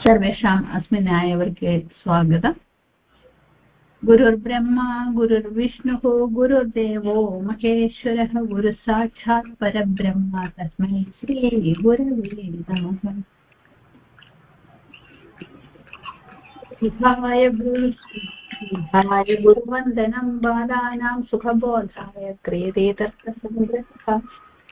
सर्वेषाम् अस्मिन् न्यायवर्गे स्वागतम्। गुरुर्ब्रह्मा गुरुर्विष्णुः गुरुर्देवो महेश्वरः गुरुसाक्षात् परब्रह्म तस्मै श्रीगुरवे नमः। सुखाय गुरुवन्दनं बालानां सुखबोधाय क्रियते तर्कसङ्ग्रहः।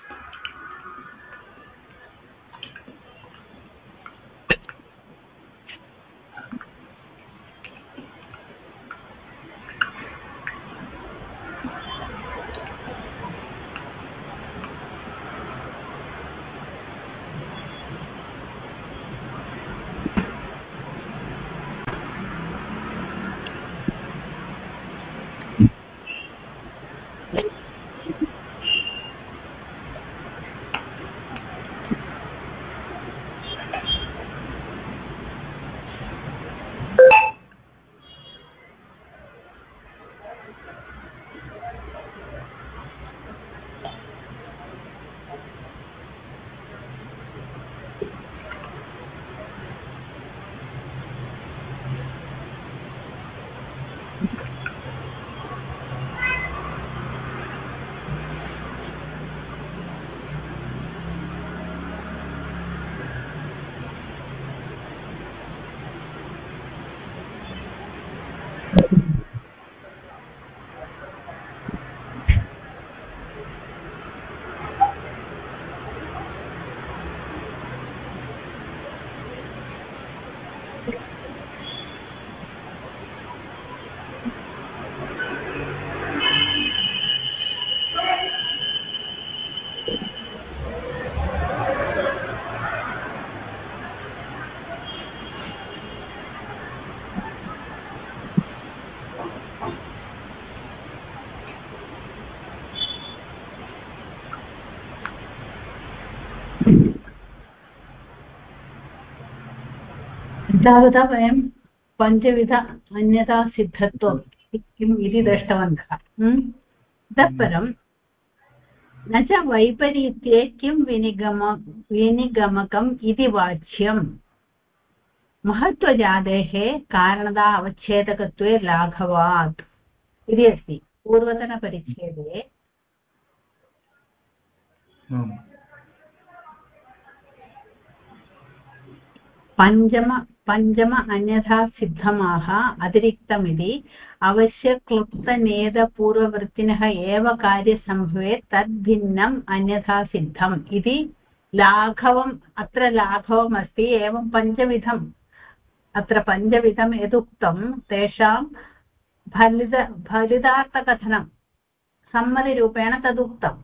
तावता वयं पञ्चविध अन्यथा सिद्धत्वं किम् इति दृष्टवन्तः। ततः परं न च वैपरीत्ये किं विनिगमकम् इति वाच्यं महत्त्वजातेः कारणता अवच्छेदकत्वे लाघवात् इति अस्ति पूर्वतनपरिच्छेदे। पञ्चम अन्यथा सिद्धमाः अतिरिक्तमिति अवश्यक्लुप्तनेदपूर्ववृत्तिनः एव कार्यसम्भवेत् तद्भिन्नम् अन्यथा सिद्धम् इति लाघवम् अत्र लाघवम् अस्ति। एवं पञ्चविधम् अत्र पञ्चविधं यदुक्तं तेषां फलितार्थकथनं सम्मतिरूपेण तदुक्तम्।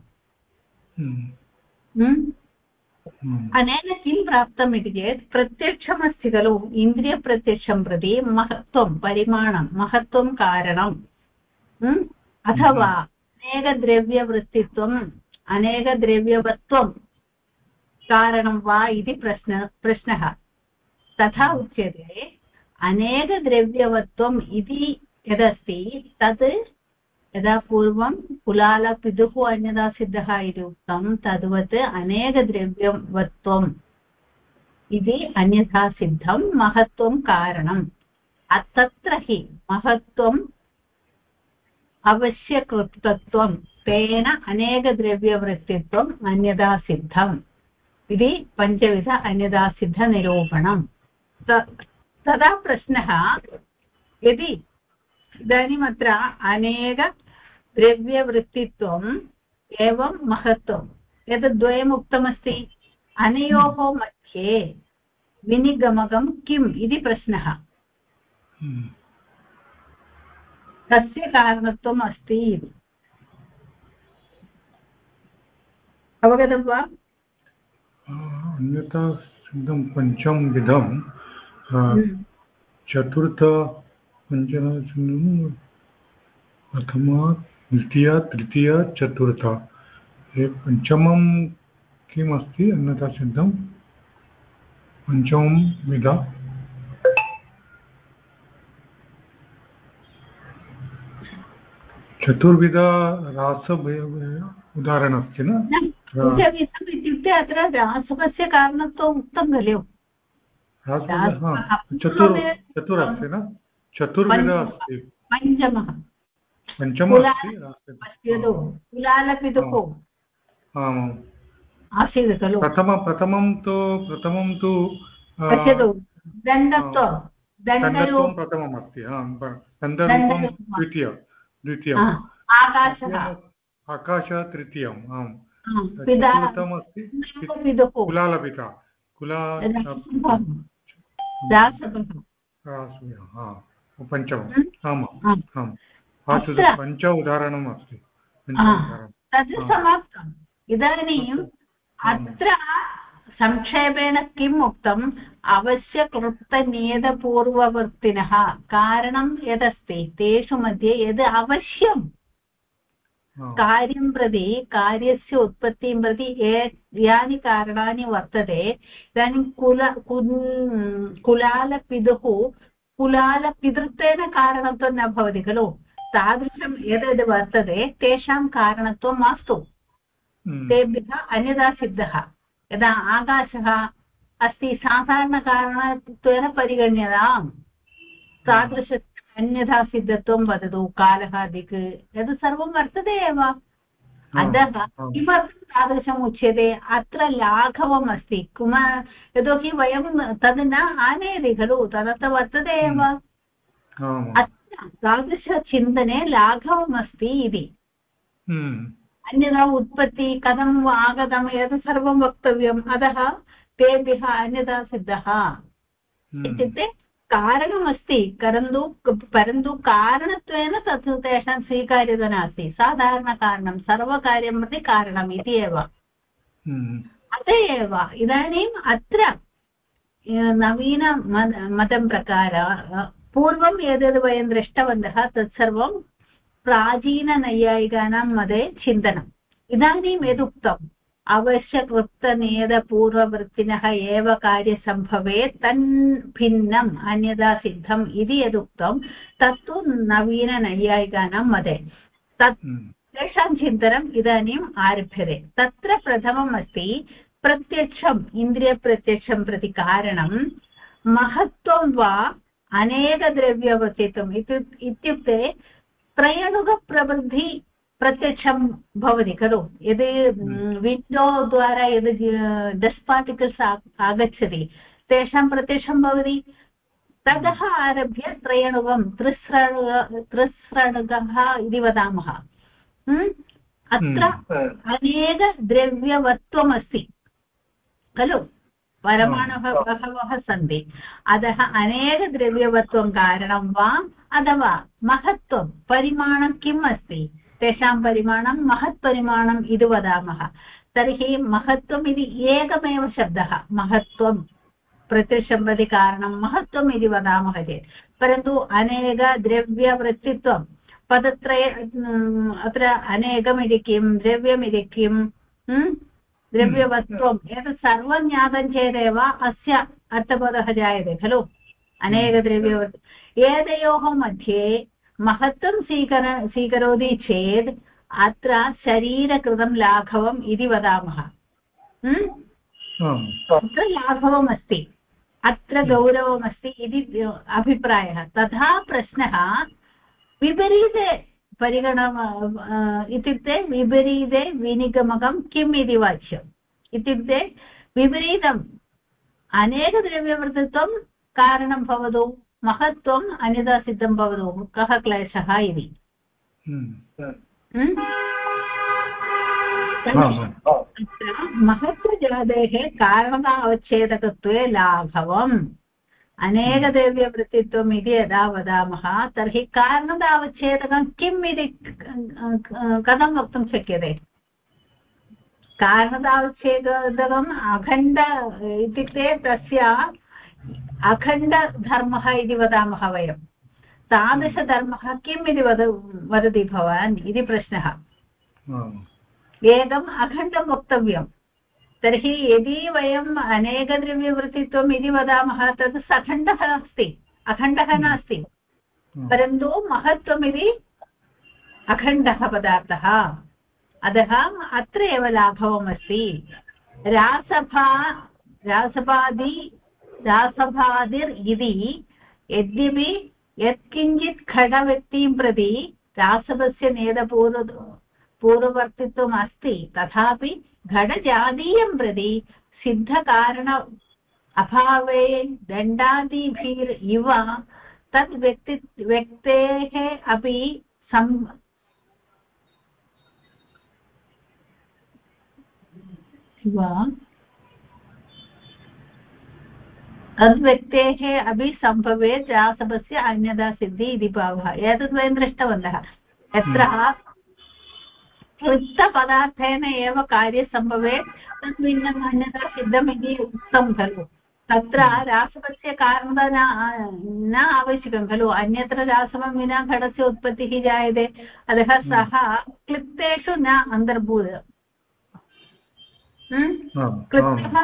अनेन किं प्राप्तम् इति चेत् प्रत्यक्षमस्ति खलु इन्द्रियप्रत्यक्षं प्रति महत्त्वं परिमाणं महत्त्वं कारणम् अथवा अनेकद्रव्यवृत्तित्वम् अनेकद्रव्यवत्वं कारणं वा इति प्रश्नः। तथा उच्यते अनेकद्रव्यवत्वम् इति यदस्ति तत् यदा पूर्वं कुलालपितुः अन्यथा सिद्धः इति उक्तं तद्वत् अनेकद्रव्यवत्वम् इति अन्यथा सिद्धं महत्त्वं कारणम्। तत्र हि महत्त्वम् अवश्यकृतत्वं तेन अनेकद्रव्यवृत्तित्वम् अन्यथा सिद्धम् इति पञ्चविध अन्यथा सिद्धनिरूपणम्। तदा प्रश्नः यदि इदानीम् अत्र अनेकद्रव्यवृत्तित्वम् एवं महत्त्वम् एतद् द्वयम् उक्तमस्ति अनयोः मध्ये विनिगमकं किम् इति प्रश्नः। तस्य कारणत्वम् अस्ति इति अवगतं वा? अन्यथा सिद्धं पञ्चम विधं चतुर्थ प्रथमा द्वितीया तृतीया चतुर्था पञ्चमं किमस्ति अन्यथा सिद्धं पञ्चमं विध चतुर्विध रास उदाहरणमस्ति न इत्युक्ते अत्र रासकस्य कारणत्वम् उक्तं खलु चतुरस्ति न चतुर्विध अस्ति पञ्चमः पञ्चमः अस्ति पश्यतु कुलालपितुः आमाम् आसीत् खलु प्रथमं तु पश्यतु दण्डत्वं दण्डत्वं प्रथमम् अस्ति दण्डरूपं द्वितीयम् आकाशः तृतीयम् आम् चतुर्थम् अस्ति कुलालपिता पञ्चमम् आम् पञ्च उदाहरणम् अस्ति तद् समाप्तम् इदानीम् अत्र संक्षेपेण किम् उक्तम् अवश्यकृतनियतपूर्ववर्तिनः कारणं यदस्ति तेषु मध्ये यद् अवश्यं कार्यं प्रति कार्यस्य उत्पत्तिं प्रति यानि कारणानि वर्तते इदानीं कुलालपितुः कुलालपितृत्वेन कारणत्वं न भवति खलु तादृशं यद् वर्तते तेषां कारणत्वं मास्तु तेभ्यः अन्यथा सिद्धः यदा आकाशः अस्ति साधारणकारणत्वेन परिगण्यताम् तादृश अन्यथा सिद्धत्वं वदतु कालः दिक् यद् सर्वं वर्तते एव अतः किमर्थं तादृशम् उच्यते अत्र लाघवम् अस्ति यतोहि वयं तद् न आनयति खलु तदत्र वर्तते एव अत्र तादृशचिन्तने लाघवमस्ति इति अन्यथा उत्पत्ति कथम् आगतम् एतत् सर्वं वक्तव्यम् अतः तेभ्यः अन्यथा सिद्धः इत्युक्ते कारणमस्ति परन्तु कारणत्वेन तत् तेषां स्वीकार्यता नास्ति साधारणकारणं सर्वकार्यं प्रति कारणम् इति एव अत एव इदानीम् अत्र नवीनमतं प्रकार पूर्वं यद् वयं दृष्टवन्तः तत्सर्वं प्राचीननैयायिकानां मध्ये चिन्तनम् इदानीं यदुक्तम् अवश्यकृतनियतपूर्ववृत्तिनः एव कार्यसम्भवे तन्भिन्नम् अन्यथा सिद्धम् इति यदुक्तं तत्तु नवीननैयायिकानां मध्ये तेषां चिन्तनम् इदानीम् आरभ्यते तत्र प्रथमम् अस्ति प्रत्यक्षम् इन्द्रियप्रत्यक्षं प्रति कारणं महत्त्वं वा अनेकद्रव्यवर्तित्वम् इत्युक्ते त्रयणुकप्रवृद्धि प्रत्यक्षं भवति खलु यद् विण्डो द्वारा यद् डस्ट् पार्टिकल्स् आगच्छति तेषां प्रत्यक्षं भवति ततः आरभ्य त्रयणुकं त्रिस्रणुकः इति वदामः अत्र अनेकद्रव्यवत्वमस्ति खलु परमाणुः बहवः सन्ति अतः अनेकद्रव्यवत्वं कारणं वा अथवा महत्त्वं परिमाणं किम् अस्ति तेषां परिमाणं महत्परिमाणम् इति वदामः तर्हि महत्त्वम् इति एकमेव शब्दः महत्त्वं प्रत्यक्षं प्रति कारणं महत्त्वम् इति वदामः चेत् परन्तु अनेकद्रव्यवृत्तित्वं पदत्रय अत्र अनेकमिति किं द्रव्यमिति किं द्रव्यवत्वम् एतत् सर्वं ज्ञातं चेदेव अस्य अर्थबोधः जायते खलु अनेकद्रव्यवत् एतयोः मध्ये महत्त्वं स्वीकरोति चेत् अत्र शरीरकृतं लाघवम् इति वदामः अत्र लाघवमस्ति अत्र गौरवमस्ति इति अभिप्रायः तथा प्रश्नः विपरीते इत्युक्ते विपरीते विनिगमकं किम् इति वाच्यम् इत्युक्ते विपरीतम् अनेकद्रव्यवर्तित्वं कारणं भवतु महत्त्वम् अन्यथा सिद्धं भवतु कः क्लेशः इति महत्त्वजातेः कारणतावच्छेदकत्वे लाघवम् अनेकद्रव्यवृत्तित्वम् इति यदा वदामः तर्हि कारणतावच्छेदकं किम् इति कथं वक्तुं शक्यते कारणतावच्छेदकम् अखण्ड इत्युक्ते तस्य अखण्डधर्मः इति वदामः वयं तादृशधर्मः किम् इति वदति भवान् इति प्रश्नः एकम् अखण्डं वक्तव्यं तर्हि यदि वयम् अनेकद्रव्यवृत्तित्वम् इति वदामः तद् सखण्डः अस्ति अखण्डः नास्ति परन्तु महत्त्वमिति अखण्डः पदार्थः अतः अत्र एव लाघवमस्ति रासभादि रासभादिर् इति यद्यपि यत्किञ्चित् घटव्यक्तिं प्रति रासवस्य पूर्ववर्तित्वम् अस्ति तथापि घटजातीयं प्रति सिद्धकारण अभावे दण्डादिभिर् इव तद् व्यक्तेः अपि तद्व्यक्तेः अपि सम्भवेत् रासवस्य अन्यथा सिद्धिः इति भावः। एतद् वयं दृष्टवन्तः यत्र कृतपदार्थेन एव कार्यं सम्भवेत् तद् भिन्नम् अन्यथा सिद्धम् इति उक्तं खलु। तत्र रासवस्य कारणता न आवश्यकं खलु। अन्यत्र रासवं विना घटस्य उत्पत्तिः जायते। अतः सः क्लिप्तेषु न अन्तर्भूत। क्लिप्तः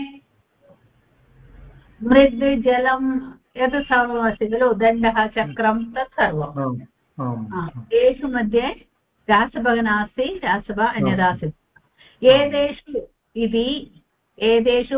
मृद् जलं यत् सर्वमस्ति खलु दण्डः चक्रं तत् सर्वं तेषु मध्ये रासभः नास्ति रासभः अन्यथा सिद्धः। एतेषु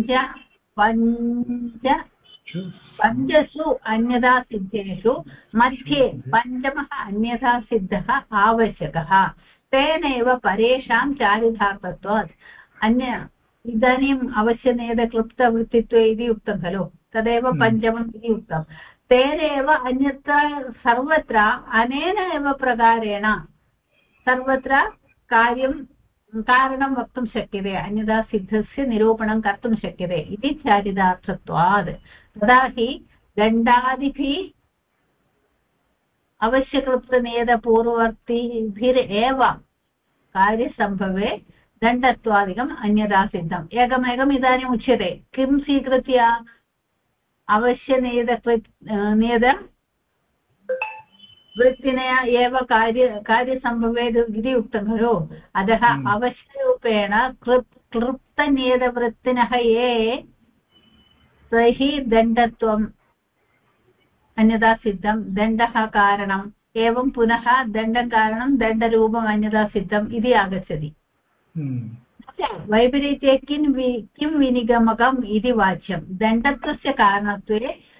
पञ्चसु अन्यथा सिद्धेषु मध्ये पञ्चमः अन्यथा सिद्धः आवश्यकः। तेनैव परेषां चारितार्थत्वात् इदानीम् अवश्यनेदक्लुप्तवृत्तित्वे इति उक्तं खलु तदेव पञ्चमम् इति उक्तं। तेनैव अन्यत्र सर्वत्र अनेन एव प्रकारेण सर्वत्र कारणं वक्तुं शक्यते अन्यथा सिद्धस्य निरूपणं कर्तुं शक्यते इति चारितार्थत्वात्। तदा हि दण्डादिभिः अवश्यकृतनेदपूर्ववर्तिभिरेव कार्यसम्भवे दण्डत्वादिकम् अन्यथा सिद्धम्। एकमेकम् इदानीम् उच्यते किं स्वीकृत्य नेद वृत्तिनया एव कार्यसम्भवेत् इति उक्तं खलु। अतः अवश्यरूपेण क्लृप्तनेदवृत्तिनः ये तैः दण्डत्वम् अन्यथा सिद्धं दण्डः कारणम् एवं पुनः दण्डकारणं दण्डरूपम् अन्यथा सिद्धम् इति आगच्छति। वैपरीत्ये किं विनिगमकम् इति वाच्यं दण्डत्वस्य कारणत्वे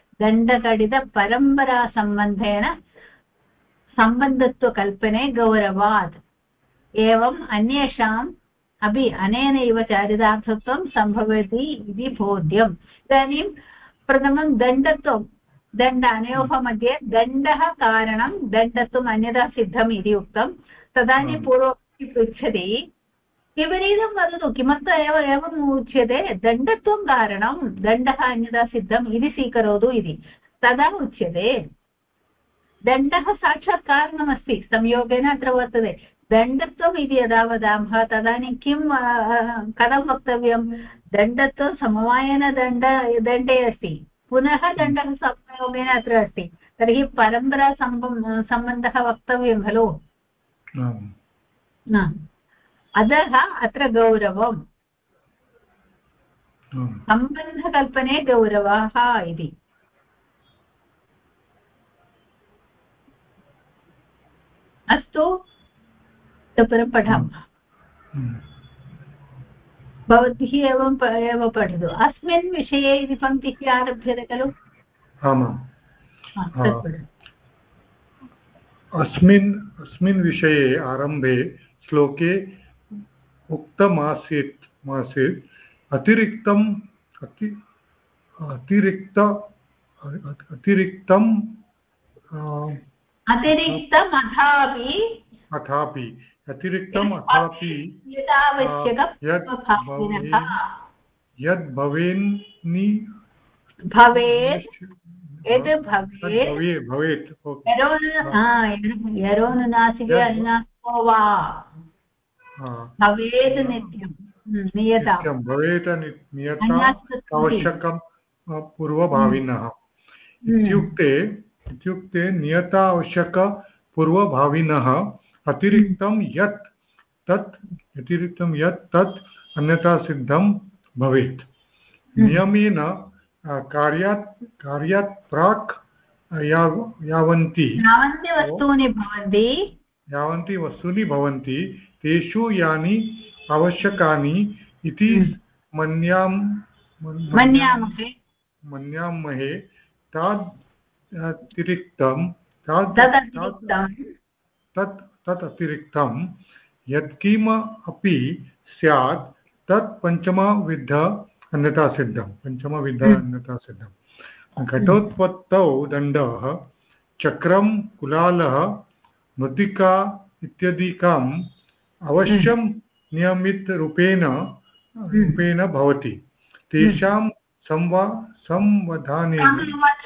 दण्डघटितपरम्परासम्बन्धेन सम्बन्धत्वकल्पने गौरवात्। एवम् अन्येषाम् अपि अनेनैव चारितार्थत्वं सम्भवति इति बोध्यम्। इदानीं प्रथमं दण्डत्वं दण्ड अनयोः मध्ये दण्डः कारणं दण्डत्वम् अन्यथा सिद्धम् इति उक्तं। तदानीं पूर्वपक्षी पृच्छति विपरीतं वदतु किमर्थम् एवम् उच्यते दण्डत्वं कारणं दण्डः अन्यथा सिद्धम् इति स्वीकरोतु इति। तदा उच्यते दण्डः साक्षात् कारणमस्ति संयोगेन अत्र वर्तते। दण्डत्वम् इति यदा वदामः तदानीं कथं वक्तव्यं दण्डत्वं समवायेन दण्डे अस्ति पुनः दण्डः संयोगेन अत्र अस्ति तर्हि परम्परा सम्बन्धः वक्तव्यं खलु। अतः अत्र गौरवम् सम्बन्धकल्पने गौरवः इति। अस्तु ततः पठामः। भवद्भिः एव पठतु। अस्मिन् विषये इति पङ्क्तिः आरभ्यते खलु। अस्मिन् विषये आरम्भे श्लोके उक्तमासीत् अतिरिक्तम् अथापि यद् भवेत् नियतं भवेत् नियता आवश्यकं पूर्वभाविनः इत्युक्ते नियता आवश्यक पूर्वभाविनः अतिरिक्तं यत् तत् अन्यथा सिद्धं भवेत्। नियमेन कार्यात् प्राक् यावन्ति वस्तूनि भवन्ति तेषु यानि आवश्यकानि इति मन्यामहे मन्यामहे तदतिरिक्तं तदतिरिक्तं तत् अतिरिक्तं यत्किम अपि स्यात् तत् पञ्चमविध अन्यथा सिद्धं घटोत्पत्तौ दण्डः चक्रं कुलालः मृत्तिका इत्यादिकम् अवश्यं नियमितरूपेण भवति तेषां संवधानेन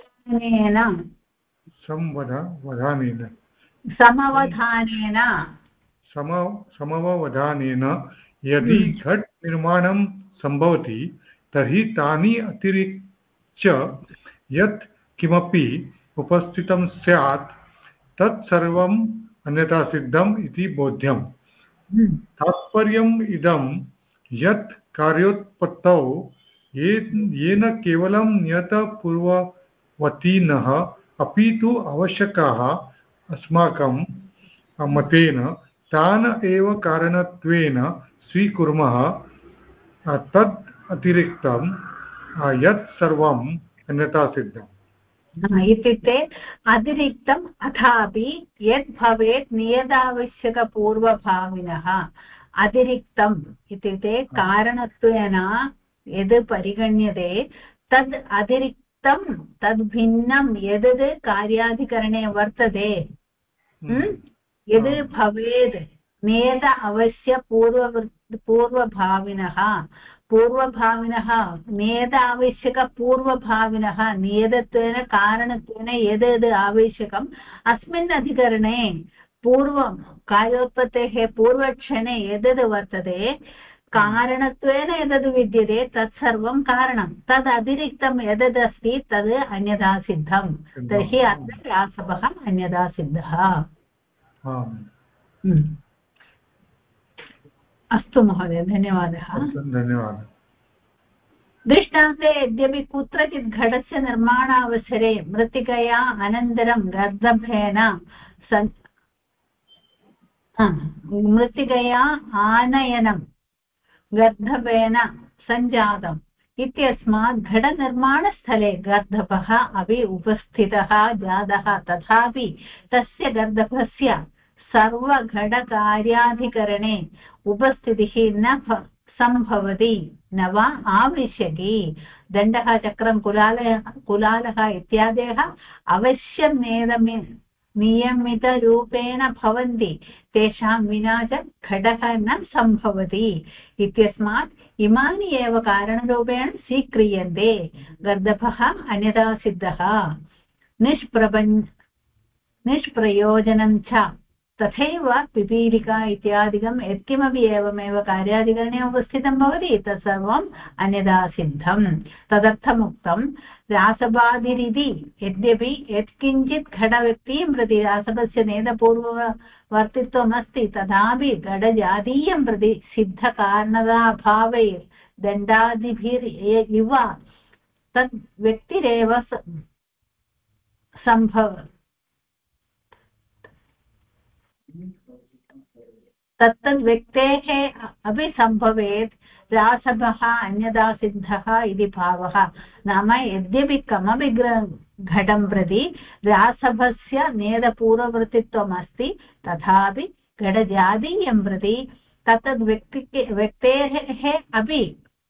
समवधानेन यदि घट निर्माणं सम्भवति तर्हि तानि अतिरिच्य यत् किमपि उपस्थितं स्यात् तत्सर्वम् अन्यथा सिद्धम् इति बोध्यम् तात्पर्यम् इदं यत् कार्योत्पत्तौ येन केवलं नियतपूर्ववतीनः अपि तु आवश्यकाः अस्माकं मतेन तान् एव कारणत्वेन स्वीकुर्मः तद् अतिरिक्तं यत् सर्वम् अन्यथा सिद्धम् इत्युक्ते अतिरिक्तम् अथापि यद् भवेत् नियतावश्यकपूर्वभाविनः अतिरिक्तम् इत्युक्ते कारणत्वेन यद् परिगण्यते तद् अतिरिक्तं तद् भिन्नं यद् कार्याधिकरणे वर्तते यद् भवेत् नियत अवश्य पूर्वभाविनः नियत आवश्यकपूर्वभाविनः नियतत्वेन कारणत्वेन यद् आवश्यकम् अस्मिन् अधिकरणे पूर्वं कार्योत्पत्तेः पूर्वक्षणे यद् वर्तते कारणत्वेन यद् विद्यते तत्सर्वं कारणं तद् अतिरिक्तं यदस्ति तद् अन्यथा सिद्धं तर्हि अत्र व्यासः अन्यथा सिद्धः अस्तु महोदय धन्यवादः दृष्टान्ते यद्यपि कुत्रचित् घटस्य निर्माणावसरे मृत्तिकया अनन्तरं गर्दभेन मृत्तिकया आनयनं गर्दभेन सञ्जातम् इत्यस्मात् घटनिर्माणस्थले गर्दभः अपि उपस्थितः जातः तथापि तस्य गर्दभस्य सर्वघटकार्याधिकरणे उपस्थितिः न सम्भवति न वा आवश्यकी दण्डः चक्रं कुलालः इत्यादयः अवश्यं नियमितरूपेण भवन्ति तेषां विना च घटः न सम्भवति इत्यस्मात् इमानि एव कारणरूपेण स्वीक्रियन्ते गर्दभः अन्यथा सिद्धः निष्प्रयोजनं च तथैव पिपीलिका इत्यादिकं यत्किमपि एवमेव कार्यादिकरणे उपस्थितं भवति तत्सर्वम् अन्यथा सिद्धं तदर्थमुक्तं रासबाधिरिति यद्यपि यत्किञ्चित् घटव्यक्तिं प्रति रासपस्य नेदपूर्ववर्तित्वमस्ति तथापि घटजातीयं प्रति सिद्धकारणताभावे दण्डादिभिरिव तद् व्यक्तिरेव तत्तद्व्यक्तेः अपि सम्भवेत् रासभः अन्यथा सिद्धः इति भावः नाम यद्यपि कमपि घटं प्रति रासभस्य नेदपूर्ववर्तित्वम् अस्ति तथापि घटजातीयं प्रति तत्तद्व्यक्तेः अपि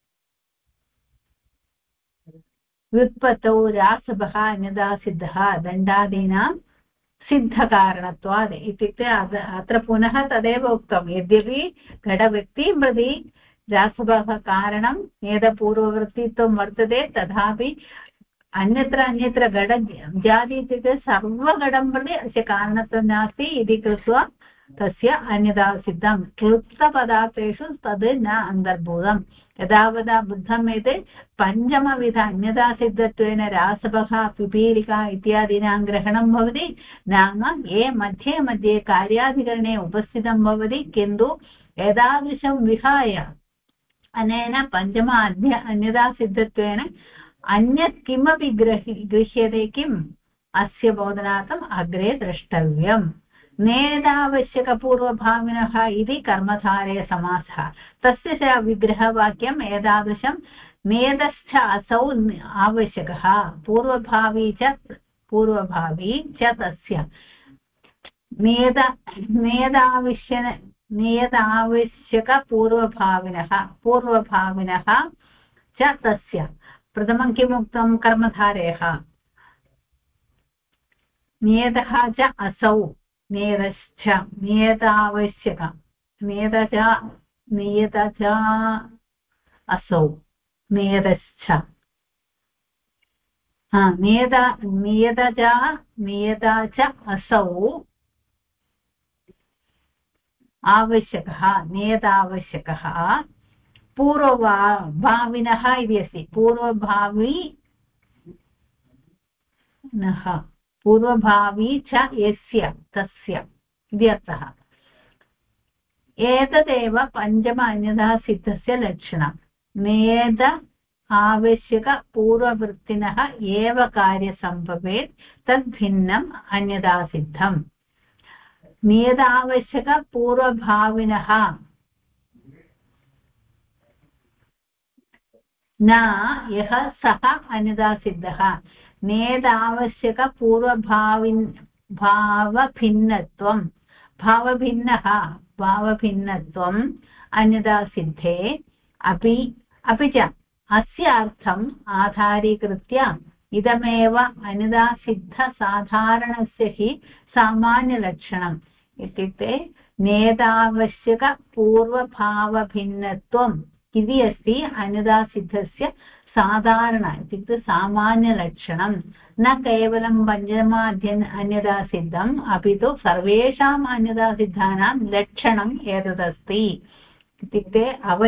व्युत्पत्तौ रासभः अन्यथा सिद्धः दण्डादीनां सिद्धकारणत्वात् इत्युक्ते अत्र पुनः तदेव उक्तं यद्यपि घटव्यक्तिं प्रति रासभः कारणं नेदपूर्ववर्तित्वं वर्तते तथापि अन्यत्र घटजाति इत्युक्ते सर्वघटं प्रति अस्य कारणत्वं नास्ति इति कृत्वा तस्य अन्यथा सिद्धं क्लुप्तपदार्थेषु तद् न अन्तर्भूतम् यदावदा बुद्धम् एते पञ्चमविध अन्यथा सिद्धत्वेन रासभः पिपीलिका इत्यादीनां ग्रहणं भवति नाम ये मध्ये मध्ये कार्याधिकरणे उपस्थितं भवति किन्तु एतादृशं विहाय अनेन पञ्चम अन्यथा सिद्धत्वेन अन्यत् किमपि गृह्यते किम् अस्य बोधनार्थम् अग्रे द्रष्टव्यम् नेदावश्यकपूर्वभाविनः इति कर्मधारयसमासः तस्य च विग्रहवाक्यम् एतादृशं नेदश्च असौ आवश्यकः पूर्वभावी च तस्य नेदावश्यकपूर्वभाविनः च तस्य प्रथमं किम् उक्तं कर्मधारयः नेदः च असौ नेदश्च नेदावश्यक नेद च असौ नेदश्च नेदा च असौ आवश्यकः नेदावश्यकः पूर्वभाविनः इति अस्ति पूर्वभावी च यस्य तस्य इति अर्थः एतदेव पञ्चम अन्यथा सिद्धस्य लक्षणं नेद आवश्यकपूर्ववृत्तिनः एव कार्यसम्भवेत् तद्भिन्नम् अन्यथा सिद्धम् नेदावश्यकपूर्वभाविनः न यः सः अन्यथा सिद्धः भावभिन्नत्वम् अन्यथा सिद्धे अपि च अस्य अर्थम् आधारीकृत्य इदमेव अन्यथा सिद्धसाधारणस्य हि सामान्यलक्षणम् इत्युक्ते नेदावश्यकपूर्वभावभिन्नत्वम् इति अस्ति अन्यथा सिद्धस्य साधारण इत्युक्ते सामान्यलक्षणं न केवलं पञ्चमाध्ययन अन्यथा सिद्धम् अपि तु सर्वेषाम् अन्यथा सिद्धानां लक्षणम् एतदस्ति इत्युक्ते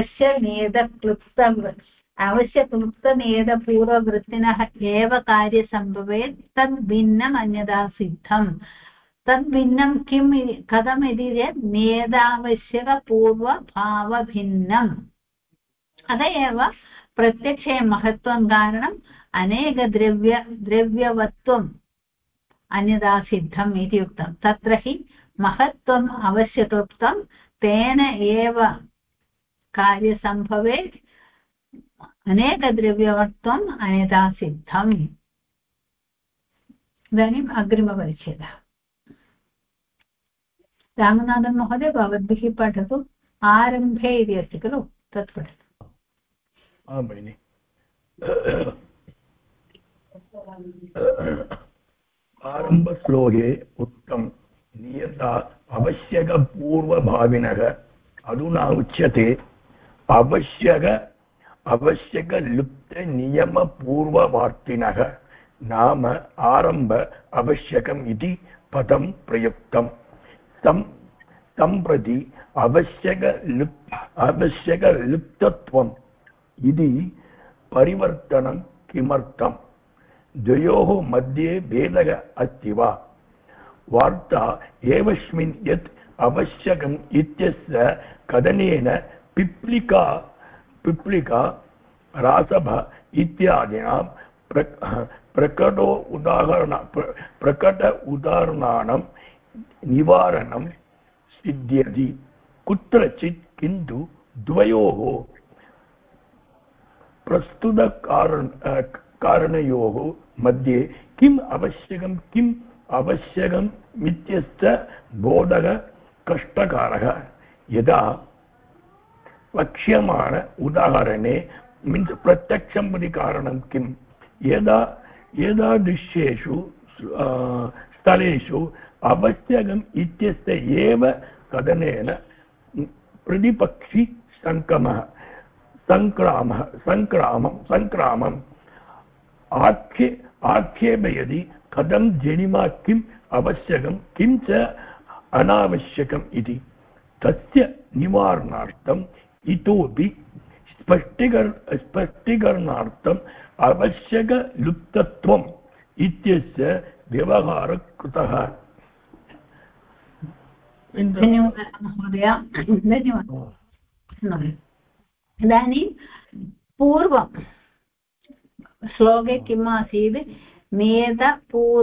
अवश्यक्लुप्तनेदपूर्ववृत्तिनः एव कार्यसम्भवेत् तद्भिन्नम् अन्यथा सिद्धम् तद्भिन्नं किम् कथम् इति चेत् नेदावश्यकपूर्वभावभिन्नम् अत एव प्रत्यक्षे महत्त्वं कारणम् अनेकद्रव्यवत्वम् अन्यथा सिद्धम् इति उक्तं तत्र हि महत्त्वम् अवश्यक्लुप्तं तेन एव कार्यसम्भवेत् अनेकद्रव्यवत्वम् अन्यथा सिद्धम् इदानीम् अग्रिमपरिच्छेदः रामनाथन् महोदय भवद्भिः पठतु आरम्भे इति अस्ति खलु तत् पठतु आम् भगिनि आरम्भश्लोके उक्तं नियता आवश्यकपूर्वभाविनः अधुना उच्यते आवश्यकलुप्तनियमपूर्ववार्तिनः नाम आरम्भ आवश्यकम् इति पदं प्रयुक्तं सम्प्रति आवश्यकलुप्तत्वम् इति परिवर्तनं किमर्थम् द्वयोः मध्ये भेदः अस्ति वा वार्ता एवस्मिन् यत् आवश्यकम् इत्यस्य कथनेन पिप्लिका रासभ इत्यादीनां प्रकट उदाहरणानां निवारणं सिद्ध्यति कुत्रचित् किन्तु द्वयोः प्रस्तुतकारणयोः मध्ये किम् आवश्यकम् इत्यस्य बोधः कष्टकारः यदा वक्ष्यमाण उदाहरणे मीन्स् प्रत्यक्षं प्रति कारणं किं एतादृशेषु स्थलेषु आवश्यकम् इत्यस्य एव कथनेन प्रतिपक्षी सङ्क्रामम् आक्षेपयति कथं जनिमा किम् आवश्यकं किं च अनावश्यकम् इति तस्य निवारणार्थम् इतोपि स्पष्टीकरणार्थम् आवश्यकलुप्तत्वम् इत्यस्य व्यवहारः कृतः धन्यवादः महोदय धन्यवादः इदानीं पूर्वं श्लोके किम् आसीत्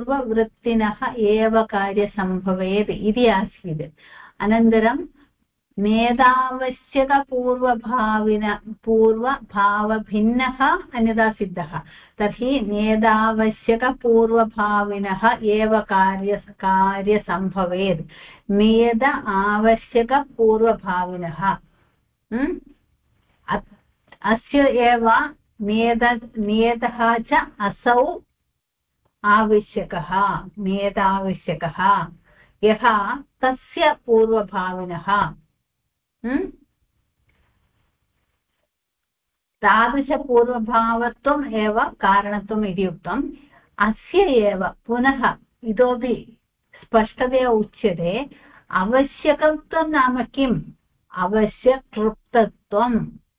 नेदपूर्ववृत्तिनः एव कार्यसम्भवेत् इति आसीत् अनन्तरं पूर्वभावभिन्नः अन्यथा सिद्धः तर्हि नेदावश्यकपूर्वभाविनः एव कार्यसम्भवेत् नेद आवश्यकपूर्वभाविनः अस्य एव नेदः च असौ आवश्यकः नेदावश्यकः यः तस्य पूर्वभाविनः तादृशपूर्वभावत्वम् एव कारणत्वम् इति उक्तम् अस्य एव पुनः इतोपि स्पष्टतया उच्यते आवश्यकत्वं नाम किम् आवश्यक्लृप्तत्वम्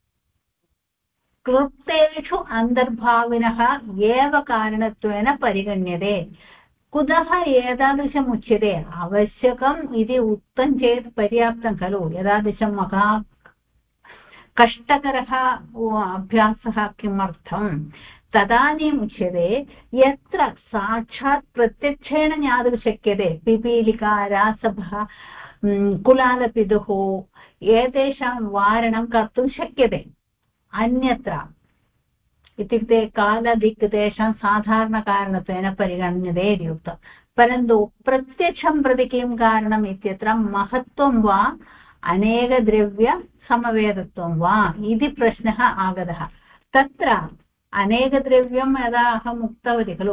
क्लृप्तेषु अन्तर्भाविनः एव कारणत्वेन परिगण्यते कुतः एतादृशम् उच्यते आवश्यकम् इति उक्तं चेत् पर्याप्तं खलु एतादृशं महा कष्टकरः अभ्यासः किमर्थं तदानीम् उच्यते यत्र साक्षात् प्रत्यक्षेण ज्ञातुं शक्यते पिपीलिका रासभः कुलालपिदुः एतेषां वारणं कर्तुं शक्यते अन्यत्र इत्युक्ते कालदिक् तेषां साधारणकारणत्वेन परिगण्यते इति उक्तं परन्तु प्रत्यक्षं प्रति किं कारणम् इत्यत्र महत्त्वं वा अनेकद्रव्यसमवेदत्वं वा इति प्रश्नः आगतः तत्र अनेकद्रव्यं यदा अहम् उक्तवती खलु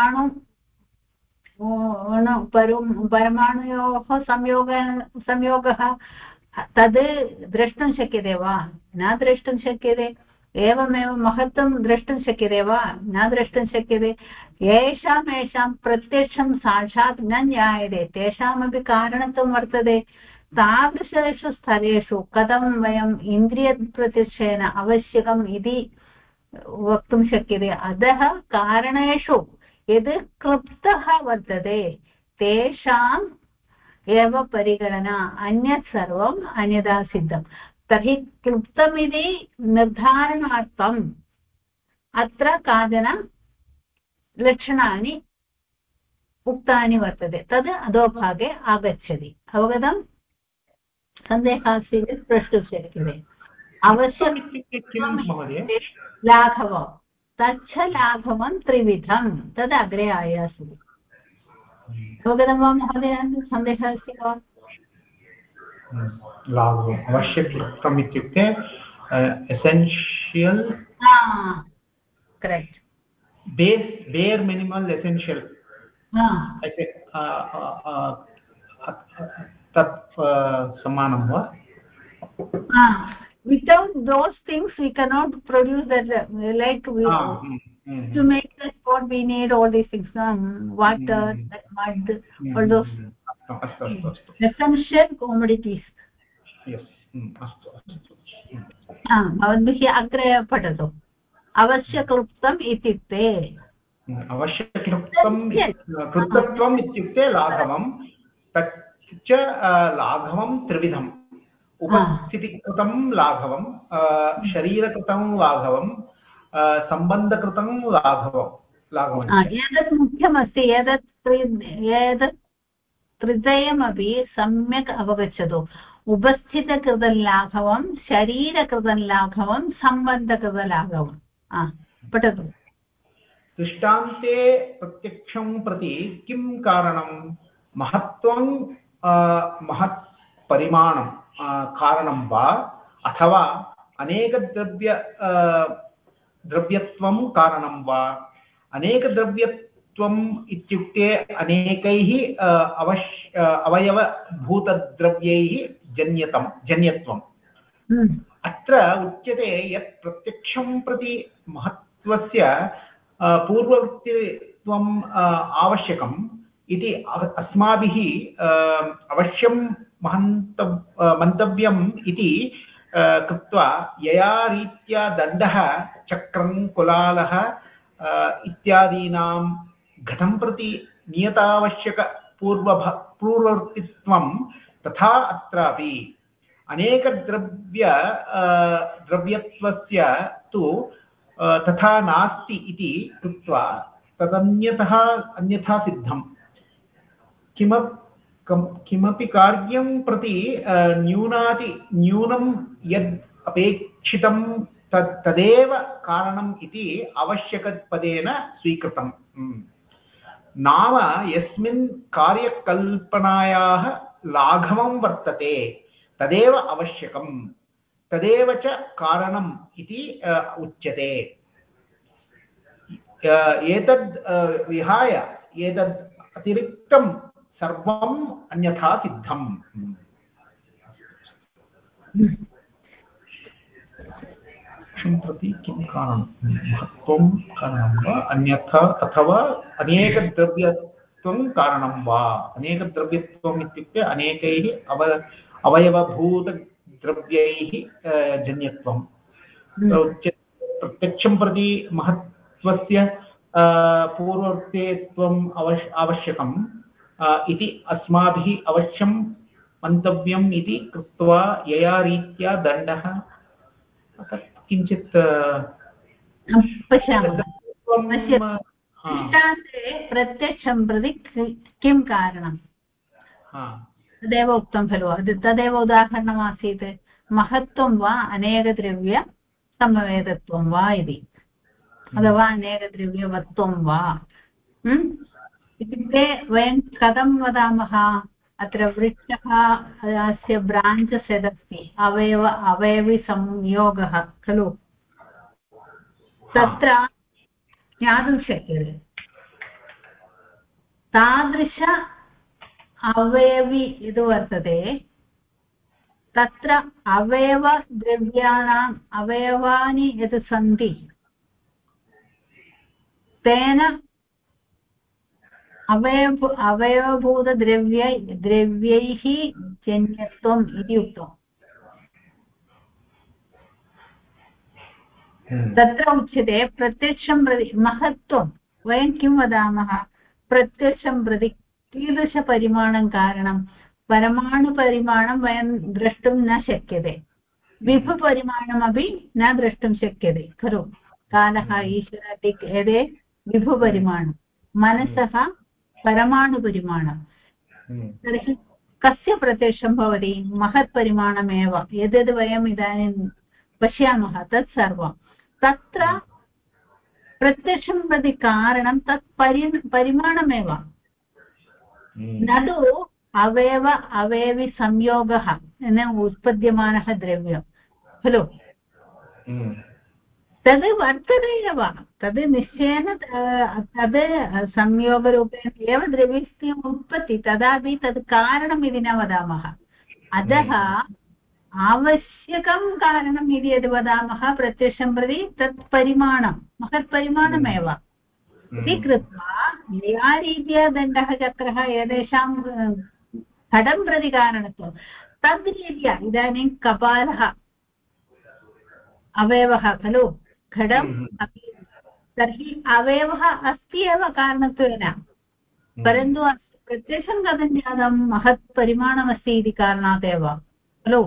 परमाणुयोः संयोगः तद् द्रष्टुं शक्यते वा न द्रष्टुं शक्यते एवमेव महत्त्वं द्रष्टुं शक्यते वा न द्रष्टुं शक्यते येषां प्रत्यक्षं साक्षात् न ज्ञायते तेषामपि कारणत्वं वर्तते तादृशेषु स्थलेषु कथं वयम् इन्द्रियप्रत्यक्षेन आवश्यकम् इति वक्तुं शक्यते अतः कारणेषु यद् क्लृप्तः वर्तते तेषाम् एव परिगणना अन्यत् सर्वम् अन्यथा सिद्धम् तर्हि क्लृप्तमिति निर्धारणार्थम् अत्र काचन लक्षणानि उक्तानि वर्तते तद् अधोभागे आगच्छति अवगतम् सन्देहः अस्ति चेत् प्रष्टुं शक्यते अवश्यं लाघवं तच्च लाघवं त्रिविधं तद् अग्रे आयास्ति अवगतं वा महोदय सन्देहः अस्ति वा लाघवम् आवश्यकम् इत्युक्ते एसेन्शियल् करेक्ट् बेर् मिनिमल् एसेन्शियल् तत् समानं वा without those things we cannot produce that like we to make that what we need all these things water mud all those essential commodities yes astu भवद्भिः अग्रे पठतु अवश्यक्लृप्तम् इत्युक्ते अवश्यक्लृप्तं कृतत्वम् इत्युक्ते लाघवं तच्च लाघवं त्रिविधम् उपस्थितिकृतं लाघवं शरीरकृतं लाघवं सम्बन्धकृतं लाघवं एतत् मुख्यमस्ति एतत् त्रिदयमपि सम्यक् अवगच्छतु उपस्थितकृतलाघवं शरीरकृतलाघवं सम्बन्धकृतलाघवं पठतु दृष्टान्ते प्रत्यक्षं प्रति किं कारणं महत्त्वं महत् परिमाणं कारणं वा अथवा द्रव्यत्वं कारणं वा अनेकद्रव्यत्वम् इत्युक्ते अनेकैः अवयवभूतद्रव्यैः जन्यत्वम् अत्र उच्यते यत् प्रत्यक्षं प्रति महत्त्वस्य पूर्ववृत्तित्वम् आवश्यकम् इति अस्माभिः अवश्यं मन्तव्यम् इति कृत्वा यया रीत्या दण्डः चक्रं कुलालः इत्यादीनां घटं प्रति नियतावश्यकपूर्ववृत्तित्वं तथा अत्रापि द्रव्यत्वस्य तु तथा नास्ति इति कृत्वा तदन्यथा सिद्धम् किमपि कार्यं प्रति न्यूनं यद् अपेक्षितं तदेव कारणम् इति आवश्यकपदेन स्वीकृतम् नाम यस्मिन् कार्यकल्पनायाः लाघवं वर्तते तदेव आवश्यकं तदेव च कारणम् इति उच्यते एतद् विहाय एतद् अतिरिक्तं सर्वम् अन्यथा सिद्धम् प्रति किं कारणं महत्त्वं कारणं वा अन्यथा अथवा अनेकद्रव्यत्वं कारणं वा अनेकद्रव्यत्वम् इत्युक्ते अनेकैः अवयवभूतद्रव्यैः जन्यत्वं प्रत्यक्षं प्रति महत्त्वस्य पूर्ववर्तेत्वम् आवश्यकम् इति अस्माभिः अवश्यं मन्तव्यम् इति कृत्वा यया रीत्या दण्डः किञ्चित् पश्यामः दृष्टान्ते प्रत्यक्षं प्रति किं कारणं तदेव उक्तं खलु तदेव उदाहरणमासीत् महत्त्वं वा अनेकद्रव्य समवेतत्वं वा इति अथवा अनेकद्रव्यवत्वं वा इत्युक्ते वयं कथं वदामः अत्र वृक्षः अस्य ब्राञ्चस् यदस्ति अवयविसंयोगः खलु तत्र ज्ञातुं शक्यते तादृश अवयवी यद् वर्तते तत्र अवयवद्रव्याणाम् अवयवानि यत् सन्ति तेन अवयवभूतद्रव्यैः जन्यत्वम् इति उक्तम् तत्र उच्यते प्रत्यक्षं प्रति महत्त्वं वयं किं वदामः प्रत्यक्षं प्रति कीदृशपरिमाणं कारणं परमाणुपरिमाणं वयं द्रष्टुं न शक्यते विभुपरिमाणमपि न द्रष्टुं शक्यते खलु कालः ईश्वरः एते विभुपरिमाणं मनसः परमाणुपरिमाणं तर्हि कस्य प्रत्यक्षं भवति महत्परिमाणमेव यद्यद् वयम् इदानीं पश्यामः तत् सर्वं तत्र प्रत्यक्षं प्रति कारणं तत् परिमाणमेव न तु अवयविसंयोगः उत्पद्यमानः द्रव्यं खलु तद् वर्तते एव तद् निश्चयेन तद् संयोगरूपेण एव द्रव्यस्य उत्पत्ति तदापि तद् कारणम् इति न वदामः अतः आवश्यकं कारणम् इति यद् वदामः प्रत्यक्षं प्रति तत् परिमाणं महत्परिमाणमेव इति कृत्वा या रीत्या दण्डः चक्रः एतेषां घटं प्रति कारणत्वं तद्रीत्या इदानीं कपालः अवयवः खलु घटम् अपि तर्हि अवयवः अस्ति एव कारणत्वेन परन्तु प्रत्यक्षं कथं जातं महत्परिमाणमस्ति इति कारणात् एव खलु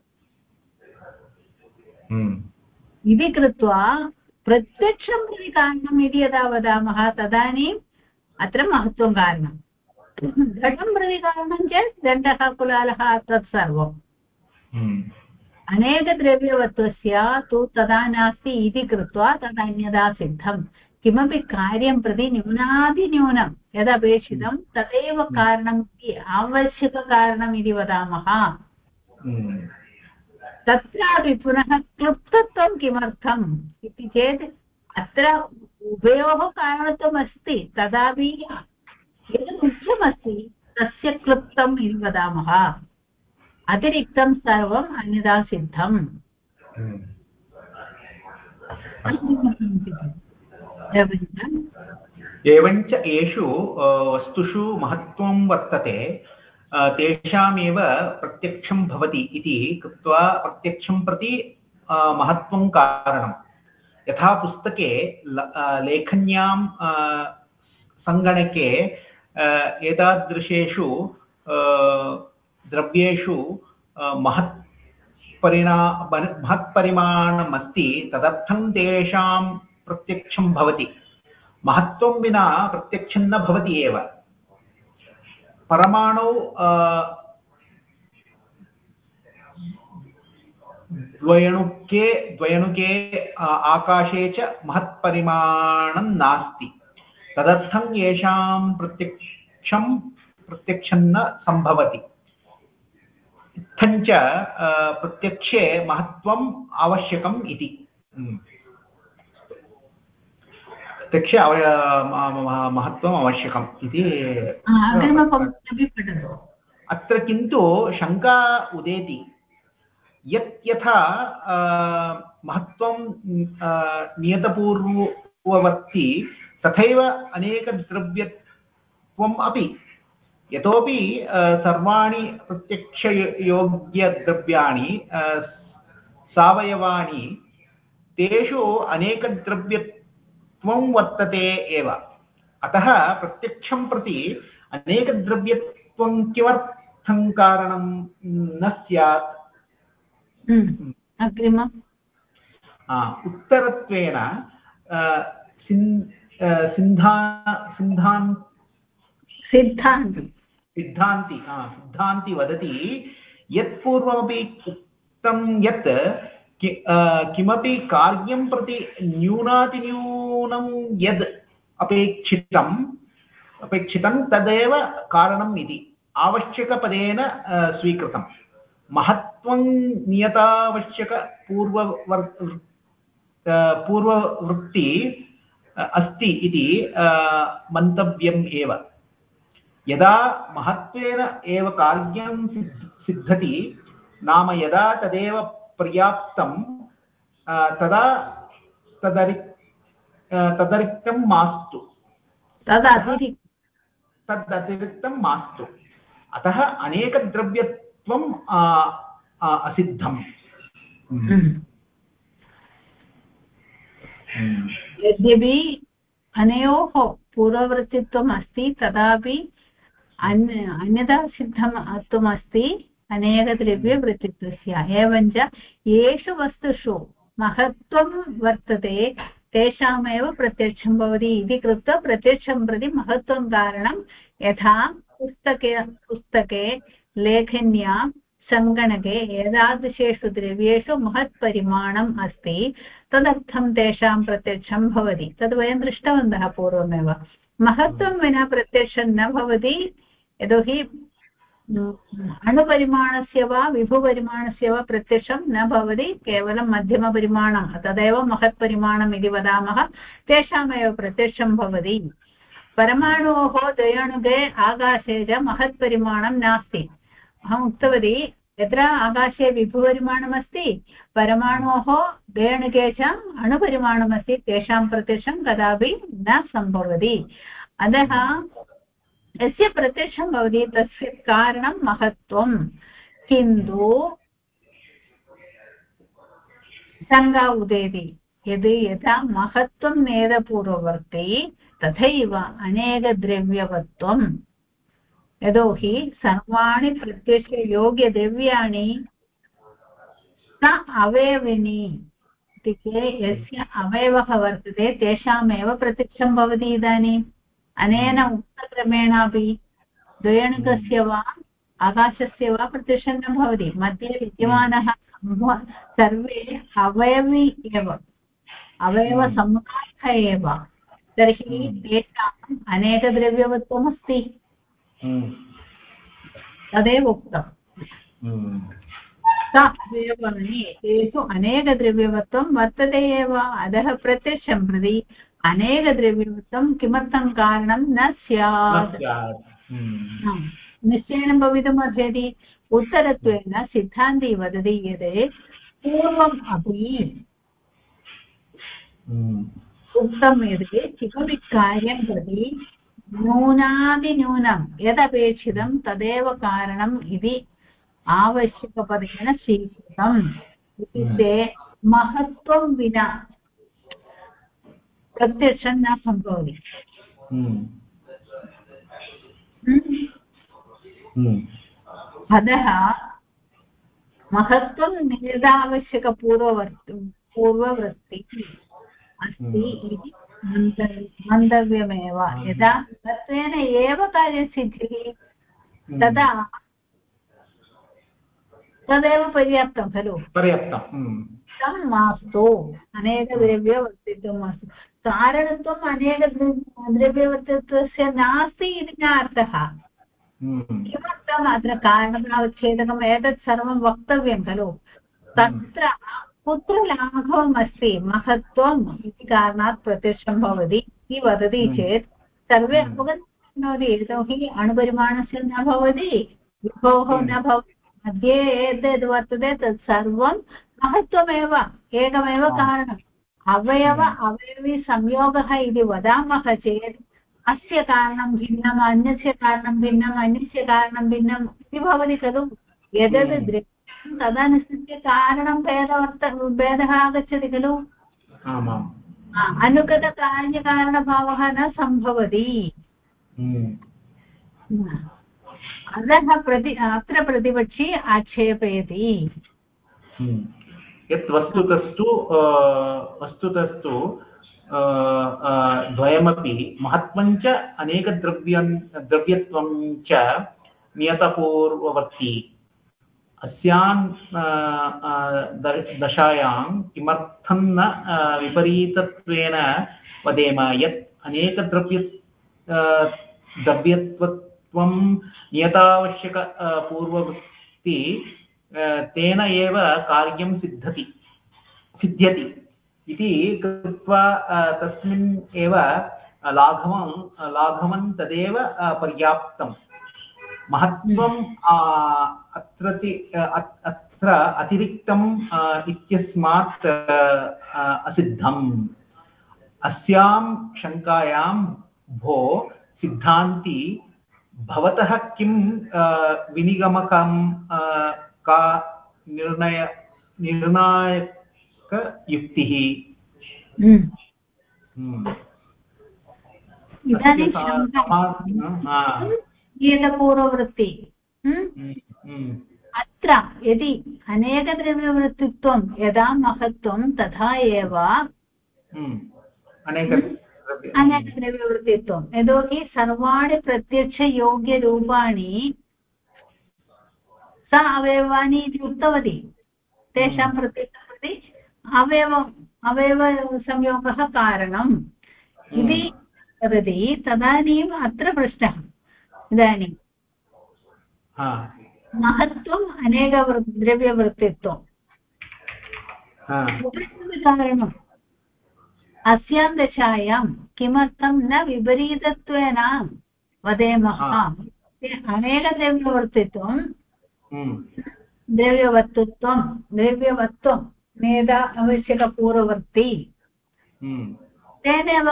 इति कृत्वा प्रत्यक्षं प्रति कारणम् इति यदा वदामः तदानीम् अत्र महत्त्वं कारणं घटं प्रति कारणं चेत् दण्डः कुलालः तत् सर्वम् अनेकद्रव्यवत्वस्य तु तदा नास्ति इति कृत्वा तदन्यथा सिद्धं किमपि कार्यं प्रति न्यूनातिन्यूनं यदपेक्षितं तदेव कारणम् आवश्यककारणम् इति वदामः तत्रापि पुनः क्लुप्तत्वं किमर्थम् इति चेत् अत्र उभयोः कारणत्वम् अस्ति तदापि यद् मुख्यमस्ति तस्य क्लुप्तम् इति वदामः अतिरिक्तं सर्वम् अन्यथा सिद्धम् एवञ्च येषु वस्तुषु महत्त्वं वर्तते तेषामेव प्रत्यक्षं भवति इति कृत्वा प्रत्यक्षं प्रति महत्त्वं कारणं यथा पुस्तके लेखन्यां सङ्गणके एतादृशेषु द्रव्येषु महत्परिमाणमस्ति तदर्थं तेषां प्रत्यक्षं भवति महत्त्वं विना प्रत्यक्षं न भवति एव परमाणु द्वयणुके आकाशे च महत्परिमाणं नास्ति तदर्थं येषां प्रत्यक्षं न सम्भवति इत्थञ्च प्रत्यक्षे महत्त्वम् आवश्यकम् इति प्रत्यक्षे महत्त्वम् आवश्यकम् इति अत्र किन्तु शङ्का उदेति यत् यथा महत्त्वं नियतपूर्ववर्ति तथैव अनेकद्रव्यत्वम् अपि यतोपि सर्वाणि प्रत्यक्षयोग्यद्रव्याणि सावयवानि तेषु अनेकद्रव्यत्वं वर्तते एव अतः प्रत्यक्षं प्रति अनेकद्रव्यत्वं किमर्थं कारणं न स्यात् अग्रिमम् उत्तरत्वेन सिद्धान्ति वदति यत् पूर्वमपि उक्तं यत् किमपि कार्यं प्रति न्यूनातिन्यूनं यद् अपेक्षितं तदेव कारणम् इति आवश्यकपदेन स्वीकृतं महत्त्वं नियतावश्यक पूर्ववृत्ति अस्ति इति मन्तव्यम् एव यदा महत्त्वेन एव कार्यं सिद्ध्यति नाम यदा तदेव पर्याप्तं तदा तदतिरिक्तं मास्तु तदतिरिक्तं मास्तु अतः अनेकद्रव्यत्वम् असिद्धम् यद्यपि अनयोः पूर्ववृत्तित्वम् अस्ति तथापि अन्यथा सिद्धमस्ति अनेकद्रव्यवृत्तित्वस्य एवञ्च येषु वस्तुषु महत्त्वं वर्तते तेषामेव प्रत्यक्षं भवति इति कृत्वा प्रत्यक्षं प्रति महत्त्वं कारणं यथा पुस्तके लेखन्यां सङ्गणके एतादृशेषु द्रव्येषु महत्परिमाणम् अस्ति तदर्थं तेषां प्रत्यक्षं भवति तद् वयं दृष्टवन्तः पूर्वमेव महत्त्वं विना प्रत्यक्षं न भवति यतोहि अणुपरिमाणस्य वा विभुपरिमाणस्य वा प्रत्यक्षं न भवति केवलं मध्यमपरिमाणं तदेव महत्परिमाणम् इति वदामः तेषामेव प्रत्यक्षं भवति परमाणोः द्वयणुके आकाशे च महत्परिमाणं नास्ति अहम् उक्तवती यत्र आकाशे विभुपरिमाणमस्ति परमाणोः द्वयणुके च अणुपरिमाणमस्ति तेषां प्रत्यक्षं कदापि न सम्भवति अतः यस्य प्रत्यक्षं भवति तस्य कारणं महत्त्वं किन्तु शङ्का उदेति यथा महत्त्वं नेदपूर्ववर्ति तथैव अनेकद्रव्यवत्वं यतोहि सर्वाणि प्रत्यक्षयोग्यद्रव्याणि न अवयविनी इत्युक्ते यस्य अवयवः वर्तते तेषामेव प्रत्यक्षं भवति इदानीम् अनेन उक्तक्रमेणापि द्वयणुकस्य वा आकाशस्य वा प्रत्यक्षं न भवति मध्ये विद्यमानः सर्वे अवयवी एव अवयवसमुदायः एव तर्हि तेषाम् अनेकद्रव्यवत्वमस्ति तदेव उक्तम् अवयवानि तेषु अनेकद्रव्यवत्वं वर्तते एव अतः प्रत्यक्षं प्रति अनेकद्रव्यवत्वं किमर्थं कारणं न स्यात् निश्चयेन भवितुमर्हति उत्तरत्वेन सिद्धान्ती वदति यत् पूर्वम् अपि उक्तं यत् किमपि कार्यं प्रति न्यूनातिन्यूनं यदपेक्षितं तदेव कारणम् इति आवश्यकपदेन स्वीकृतम् इत्युक्ते महत्त्वं विना प्रत्यक्षं न सम्भवति अतः महत्त्वं निरदावश्यकपूर्ववृत्ति अस्ति इति मन्तव्यमेव यदा तत्त्वेन एव कार्यसिद्धिः तदा तदेव पर्याप्तं खलु पर्याप्तं तं मास्तु अनेकद्रव्यवर्तित्वं मास्तु कारणत्वम् अनेकद्रव्यवर्तित्वस्य नास्ति इति न अर्थः किमर्थम् अत्र कारणतावच्छेदकम् एतत् सर्वं वक्तव्यं खलु तत्र कुत्र लाघवम् अस्ति महत्त्वम् इति कारणात् प्रत्यक्षं भवति इति वदति चेत् सर्वे अवगन्तुं शक्नोति यतोहि अणुपरिमाणस्य न भवति विभोः न भवति मध्ये यद् वर्तते तत् सर्वं महत्त्वमेव एकमेव कारणम् अवयवी संयोगः इति वदामः चेत् अस्य कारणं भिन्नम् अन्यस्य कारणं भिन्नम् अन्यस्य कारणं भिन्नम् इति भवति खलु यदद् दृश्यं तदनुसृत्य कारणं भेदः आगच्छति खलु अनुगतकार्यकारणभावः न सम्भवति अतः अत्र प्रतिपक्षी आक्षेपयति यत् वस्तुतस्तु द्वयमपि महत्त्वं च द्रव्यत्वं च नियतपूर्ववर्ती अस्यां दशायां किमर्थं न विपरीतत्वेन वदेम यत् द्रव्यत्वं नियतावश्यक पूर्ववृत्ति तेन एव कार्यं सिद्ध्यति इति कृत्वा तस्मिन् एव लाघवं तदेव पर्याप्तं महत्त्वम् अत्र अतिरिक्तम् इत्यस्मात् असिद्धम् अस्यां शङ्कायां भो सिद्धान्ती भवतः किं विनिगमकं का निर्णायकयुक्तिः इदानीं पूर्ववृत्ति अत्र यदि अनेकद्रव्यवृत्तित्वं यदा महत्त्वं तथा एव अनेकद्रव्यवृत्तित्वं यतोहि सर्वाणि प्रत्यक्षयोग्यरूपाणि स अवयवानि इति उक्तवती तेषां प्रत्यक्षं प्रति अवयवसंयोगः कारणम् इति वदति तदानीम् अत्र प्रश्नः इदानीं महत्त्वम् अनेकद्रव्यवृत्तित्वं कारणम् अस्यां दशायां किमर्थं न विपरीतत्वेन वदेमः अनेकद्रव्यवृत्तित्वं द्रव्यवत्त्वं नेदा आवश्यकपूर्ववर्ती तेनैव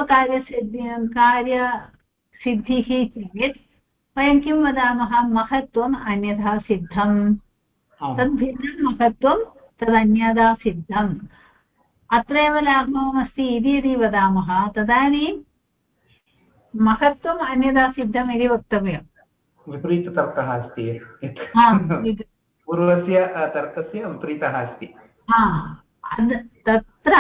कार्यसिद्धिः चेत् वयं किं वदामः महत्त्वम् अन्यथा सिद्धं तद्भिन्नं महत्त्वं तदन्यथा सिद्धम् अत्रैव लाघवमस्ति इति यदि वदामः तदानीं महत्त्वम् अन्यथा सिद्धम् इति वक्तव्यम् विपरीततर्कः अस्ति पूर्वस्य तर्कस्य विपरीतः अस्ति तत्र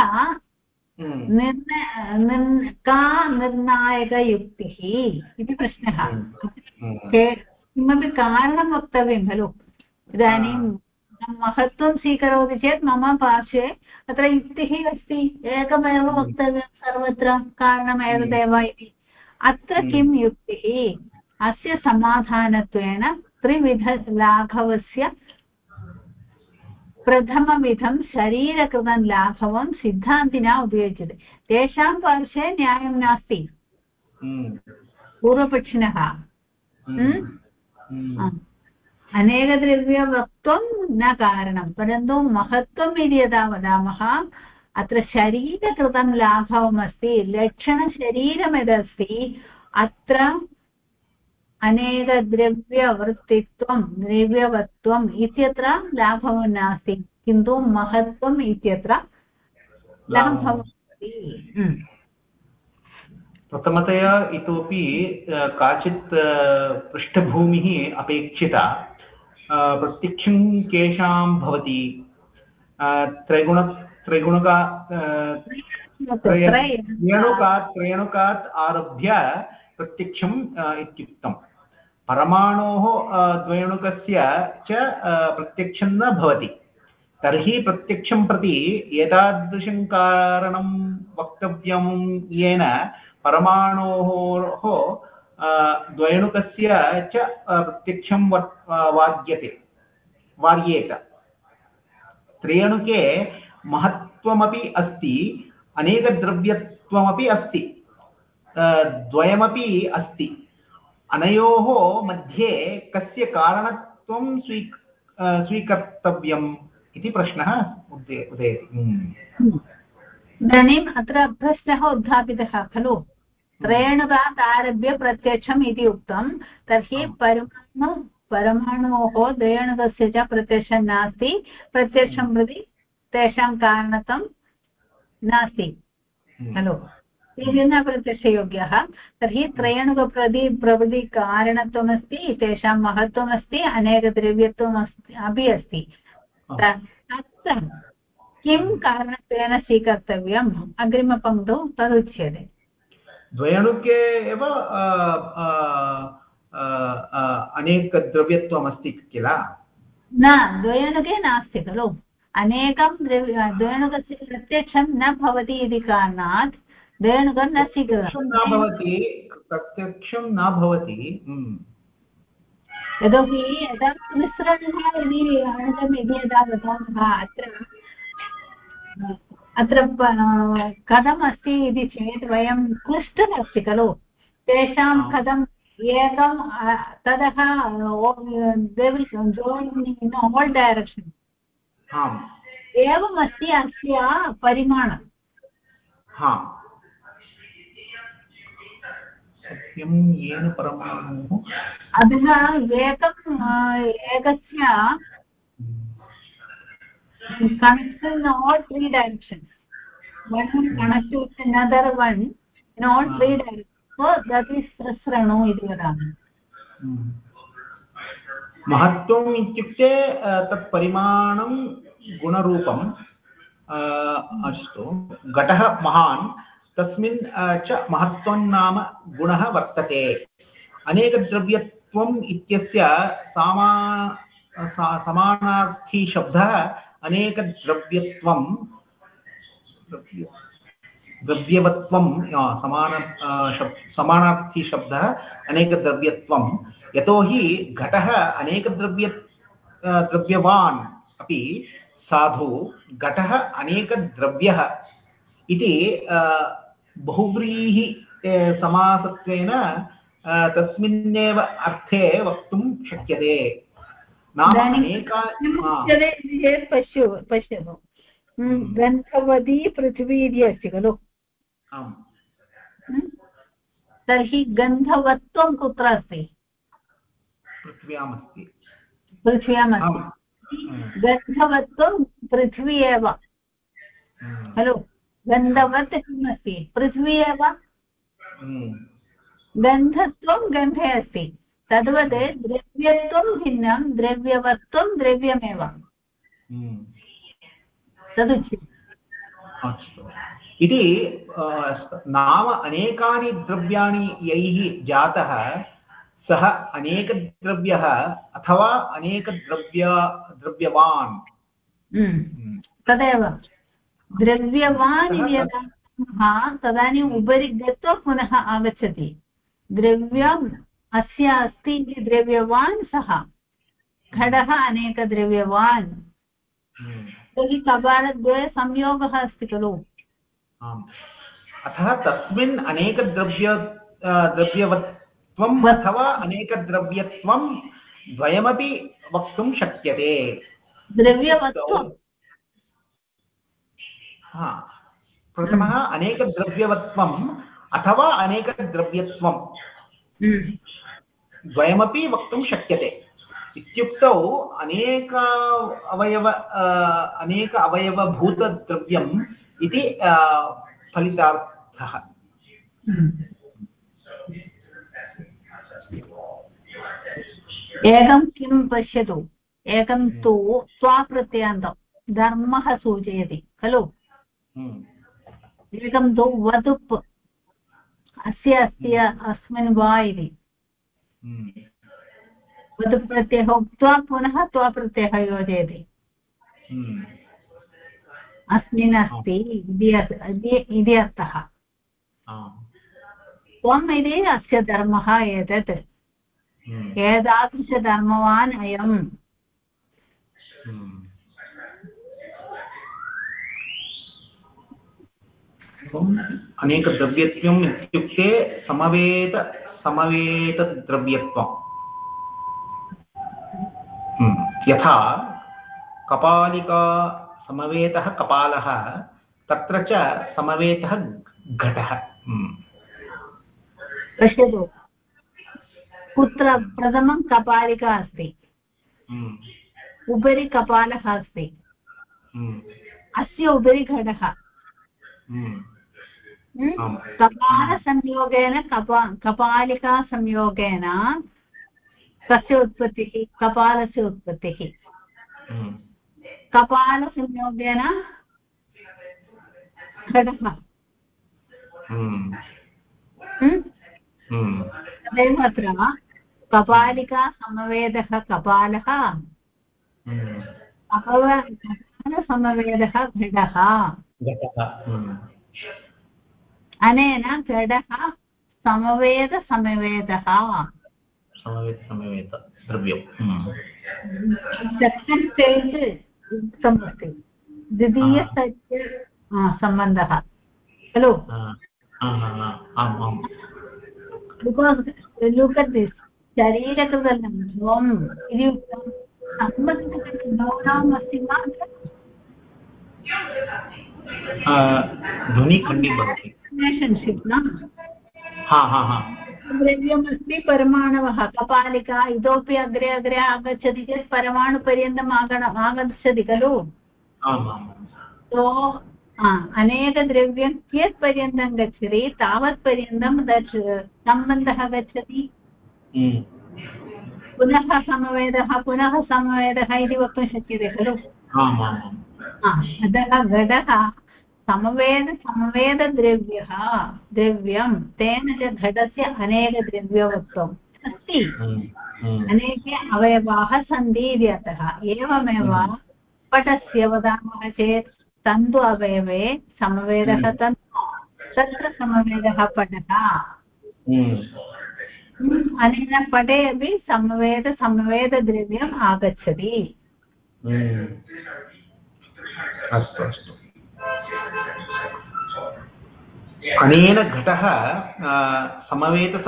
का निर्णायकयुक्तिः इति प्रश्नः किमपि कारणं वक्तव्यं खलु इदानीं महत्त्वं स्वीकरोति चेत् मम पार्श्वे अत्र युक्तिः अस्ति एकमेव वक्तव्यं सर्वत्र कारणम् एतदेव इति अत्र किं युक्तिः अस्य समाधानत्वेन त्रिविधलाघवस्य प्रथमविधं शरीरकृतं लाघवं सिद्धान्तिना उपयुज्यते तेषां पार्श्वे न्यायं नास्ति पूर्वपक्षिणः अनेकद्रव्यवत्त्वं न कारणं परन्तु महत्त्वम् इति यदा वदामः अत्र शरीरकृतं लाघवमस्ति लक्षणशरीरं यदस्ति अत्र अनेकद्रव्यवृत्तित्वं द्रव्यवत्त्वम् इत्यत्र लाघवं नास्ति किन्तु महत्त्वम् इत्यत्र लाघवमस्ति प्रथमतया इतोपि काचित् पृष्ठभूमिः अपेक्षिता प्रत्यक्षं केषां भवति त्रयणुकात् आरभ्य प्रत्यक्षम् इत्युक्तं परमाणोः द्वयोणुकस्य च प्रत्यक्षं न भवति तर्हि प्रत्यक्षं प्रति एतादृशं कारणं वक्तव्यं येन परमाणोः द्वयोणुकस्य च प्रत्यक्षं वार्येत त्र्यणुके महत्त्वमपि अस्ति अनेकद्रव्यत्वमपि अस्ति द्वयमपि अस्ति अनयोः मध्ये कस्य कारणत्वं स्वीकर्तव्यम् इति प्रश्नः उदेति इदानीम् अत्र प्रश्नः उत्थापितः खलु त्रयणुकात् आरभ्य प्रत्यक्षम् इति उक्तं तर्हि परमाणोः द्वयोणुकस्य च प्रत्यक्षं नास्ति प्रत्यक्षं प्रति तेषां कारणत्वं नास्ति खलु इति न प्रत्यक्षयोग्यः तर्हि प्रभृति कारणत्वमस्ति तेषां महत्त्वमस्ति अनेकद्रव्यत्वम् अपि अस्ति तत्र किं कारणत्वेन स्वीकर्तव्यम् अग्रिमपङ्क्तौ तदुच्यते द्वयणुके एव अनेकद्रव्यत्वमस्ति किल न द्वयणुके नास्ति खलु अनेकं द्वयणुकस्य प्रत्यक्षं न भवति इति कारणात् द्वयणुकं न प्रत्यक्षं न भवति यतोहि यदा मिश्रणः यदि अणुकम् इति यदा वदामः अत्र कथम् अस्ति इति चेत् वयं क्लिष्टम् अस्ति खलु तेषां कथम् एकं ततः आल् डैरेक्षन् एवमस्ति अस्य परिमाणम् सत्यं येन परमाणुः अतः एकस्य connection in all three directions one will connect to another one in all three directions so that is sranu iti vadami महत्त्वम् इत्युक्ते तत् परिमाणं गुणरूपम् अस्तु घटः महान् तस्मिन् च महत्त्वं नाम गुणः वर्तते अनेकद्रव्यत्वम् इत्यस्य समानार्थी शब्दः अनेकद्रव्यत्वं द्रव्यवत्वं समानार्थी शब्दः अनेकद्रव्यत्वं यतोहि घटः द्रव्यवान् अपि साधु घटः अनेकद्रव्यः इति बहुव्रीहि समासत्वेन तस्मिन्नेव अर्थे वक्तुं शक्यते पश्यतु गन्धवती पृथिवी इति अस्ति खलु तर्हि गन्धवत्वं कुत्र अस्ति पृथिव्यामस्ति गन्धवत्वं पृथ्वी एव खलु गन्धवत् किम् अस्ति पृथ्वी एव गन्धत्वं गन्धे अस्ति तद्वत् द्रव्यत्वं भिन्नं द्रव्यवत्वं द्रव्यमेव तदुच्यते इति नाम अनेकानि द्रव्याणि यैः जातः सः अनेकद्रव्यः अथवा अनेकद्रव्यवान् तदेव द्रव्यवान् इति यदा तदानीम् उपरि गत्वा पुनः आगच्छति द्रव्यम् अस्य अस्ति इति द्रव्यवान् सः घटः अनेकद्रव्यवान् तर्हि कपालद्वये संयोगः अस्ति खलु अतः तस्मिन् द्रव्यवत्वम् अथवा अनेकद्रव्यत्वं द्वयमपि वक्तुं शक्यते द्रव्यवत्वं प्रथमः अनेकद्रव्यवत्वम् अथवा अनेकद्रव्यत्वं द्वयमपि वक्तुं शक्यते इत्युक्तौ अनेक अवयवभूतद्रव्यम् इति फलितार्थः एकं किं पश्यतु एकं तु स्वाप्रत्ययान्तं धर्मः सूचयति खलु एकं तु वदुप् अस्य अस्ति अस्मिन् वा इति वद् प्रत्ययः उक्त्वा पुनः त्वा प्रत्ययः योजयति अस्मिन् अस्ति इति अर्थः त्वम् इति अस्य धर्मः एतत् एतादृशधर्मवान् अयम् अनेकद्रव्यत्वम् इत्युक्ते समवेतद्रव्यत्वम् यथा कपालिका समवेतः कपालः तत्र च समवेतः घटः पश्यतु कुत्र प्रथमं कपालिका अस्ति उपरि कपालः अस्ति अस्य उपरि घटः कपालसंयोगेन कपालिकासंयोगेन कस्य उत्पत्तिः कपालस्य उत्पत्तिः कपालसंयोगेन घटः तदेव अत्र कपालिका समवेदः कपालः कपालसमवेदः घटः अनेन घटः समवेदः द्रव्यं सेकेण्ड् स्टेज् उक्तमस्ति द्वितीयस्य सम्बन्धः खलु look at this शरीरकृतलब्ध्वम् इति उक्तं सम्बन्धः अस्ति वा ध्वनि खण्डी भवति रिलेशन्शिप् न द्रव्यमस्ति परमाणवः कपालिका इतोपि अग्रे अग्रे आगच्छति चेत् परमाणुपर्यन्तम् आगच्छति खलु तो अनेकद्रव्यं कियत् पर्यन्तं गच्छति तावत् पर्यन्तं सम्बन्धः गच्छति पुनः समवेदः इति वक्तुं शक्यते खलु अतः घटः द्रव्यं तेन च घटस्य अनेकद्रव्यवत्वम् अस्ति अनेके अवयवाः सन्ति इति अर्थः एवमेव पटस्य वदामः चेत् तन्तु अवयवे समवेदः तन्तु तत्र समवेदः पटः अनेन पटे अपि समवेदद्रव्यम् आगच्छति अस्तु अस्तु अनेन घटः समवेतः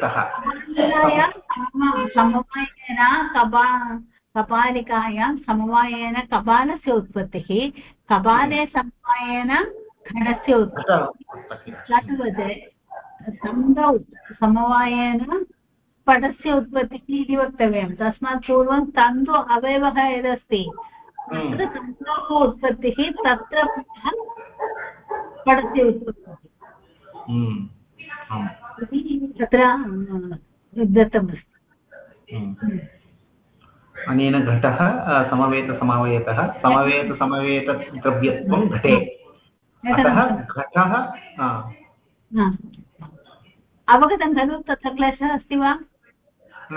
समवायेन कपालिकायां समवायेन कपालस्य उत्पत्तिः कपाले समवायेन घटस्य उत्पत्तिः तद्वत् सन्धौ समवायेन पटस्य उत्पत्तिः इति वक्तव्यं तस्मात् पूर्वं तन्तु अवयवः यदस्ति तत्र तन्तोः उत्पत्तिः तत्र पटस्य उत्पत्तिः तत्र दत्तमस्ति अनेन घटः समवेतद्रव्यत्वं घटे अतः घटः अवगतं खलु तत्र क्लेशः अस्ति वा न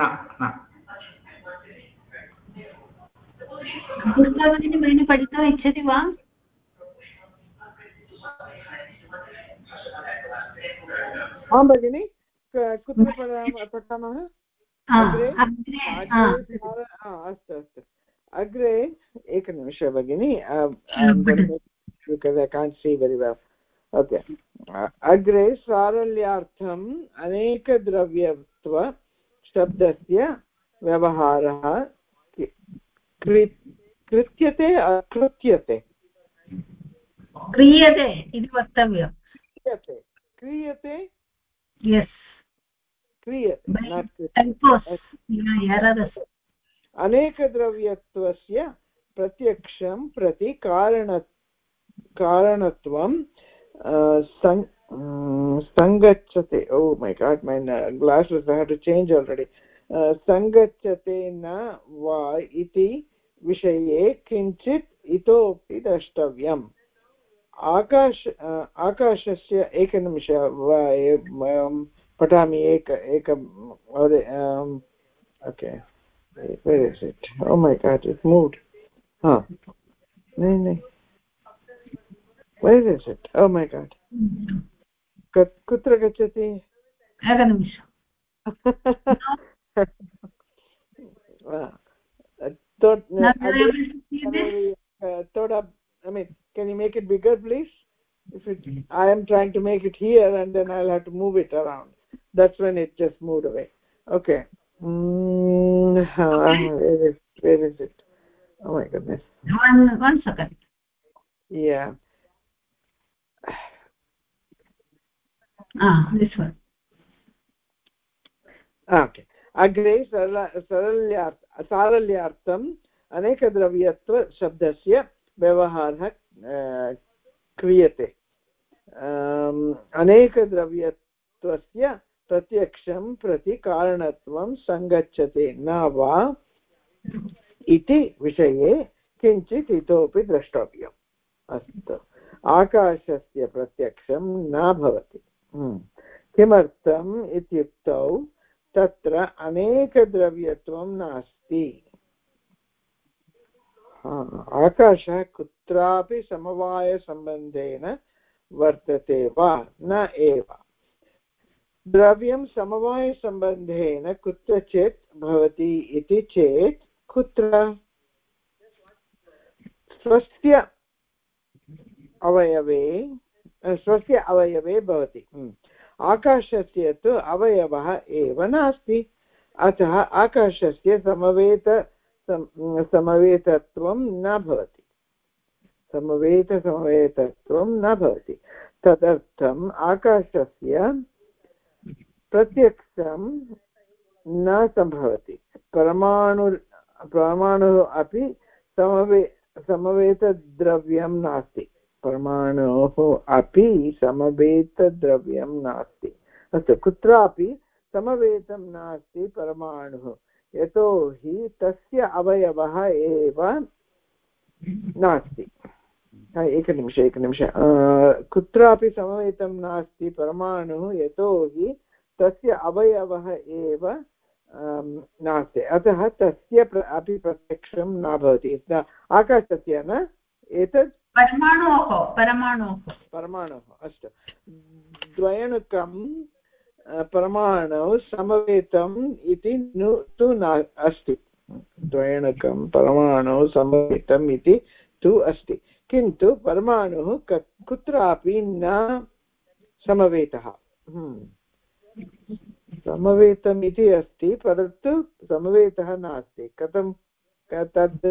पुस्तकानि भगिनी पठितुम् इच्छति वा आं भगिनि कुत्र पठामः अस्तु अग्रे एकनिमिषः भगिनि because I can't see very well. Okay. अग्रे सारल्यार्थम् अनेकद्रव्यत्व शब्दस्य व्यवहारः क्रियते अकृत्यते क्रियते इति वक्तव्यं क्रियते यस् क्रियते अनेकद्रव्यत्वस्य प्रत्यक्षं प्रति कारणत्वं सङ्गच्छते oh my god my glasses I have to change already सङ्गच्छते न वा इति विषये किञ्चित् इतोपि द्रष्टव्यम् आकाशस्य एकनिमिषः पठामि एकं okay Where is it? Oh my God, it moved. Huh. No. Where is it? Oh my God. Kutra gachati? एकनिमिषम् I mean, can you make it bigger, please? If it, I am trying to make it here, and then I'll have to move it around. That's when it just moved away. Okay. Where is it? Oh my goodness. One second. Yeah. This one. Okay. अग्रे सारल्यार्थम् अनेकद्रव्यत्वशब्दस्य व्यवहारः क्रियते अनेकद्रव्यत्वस्य प्रत्यक्षं प्रति कारणत्वं सङ्गच्छते न वा इति विषये किञ्चित् इतोपि द्रष्टव्यम् अस्तु आकाशस्य प्रत्यक्षं न भवति किमर्थम् इत्युक्तौ तत्र अनेकद्रव्यत्वं नास्ति आकाशः कुत्रापि समवायसम्बन्धेन वर्तते वा न एव द्रव्यं समवायसम्बन्धेन कुत्रचित् भवति इति चेत् कुत्र स्वस्य अवयवे भवति आकाशस्य तु अवयवः एव नास्ति अतः आकाशस्य समवेतत्वं न भवति समवेतत्वं न भवति तदर्थम् आकाशस्य प्रत्यक्षं न सम्भवति परमाणुः अपि समवेतद्रव्यं नास्ति परमाणोः अपि समवेतद्रव्यं नास्ति अस्तु कुत्रापि समवेतं नास्ति परमाणुः यतोहि तस्य अवयवः एव नास्ति एकनिमिष कुत्रापि समवेतं नास्ति परमाणुः यतोहि तस्य अवयवः एव नास्ति अतः तस्य अपि प्रत्यक्षं न भवति आकाशस्य न एतत् परमाणोः अस्तु द्वयणुकं परमाणु समवेतम् इति तु न अस्ति द्वयणुकं परमाणु समवेतम् इति तु अस्ति किन्तु परमाणुः कुत्रापि न समवेतः समवेतम् इति अस्ति परन्तु समवेतः नास्ति कथं तद्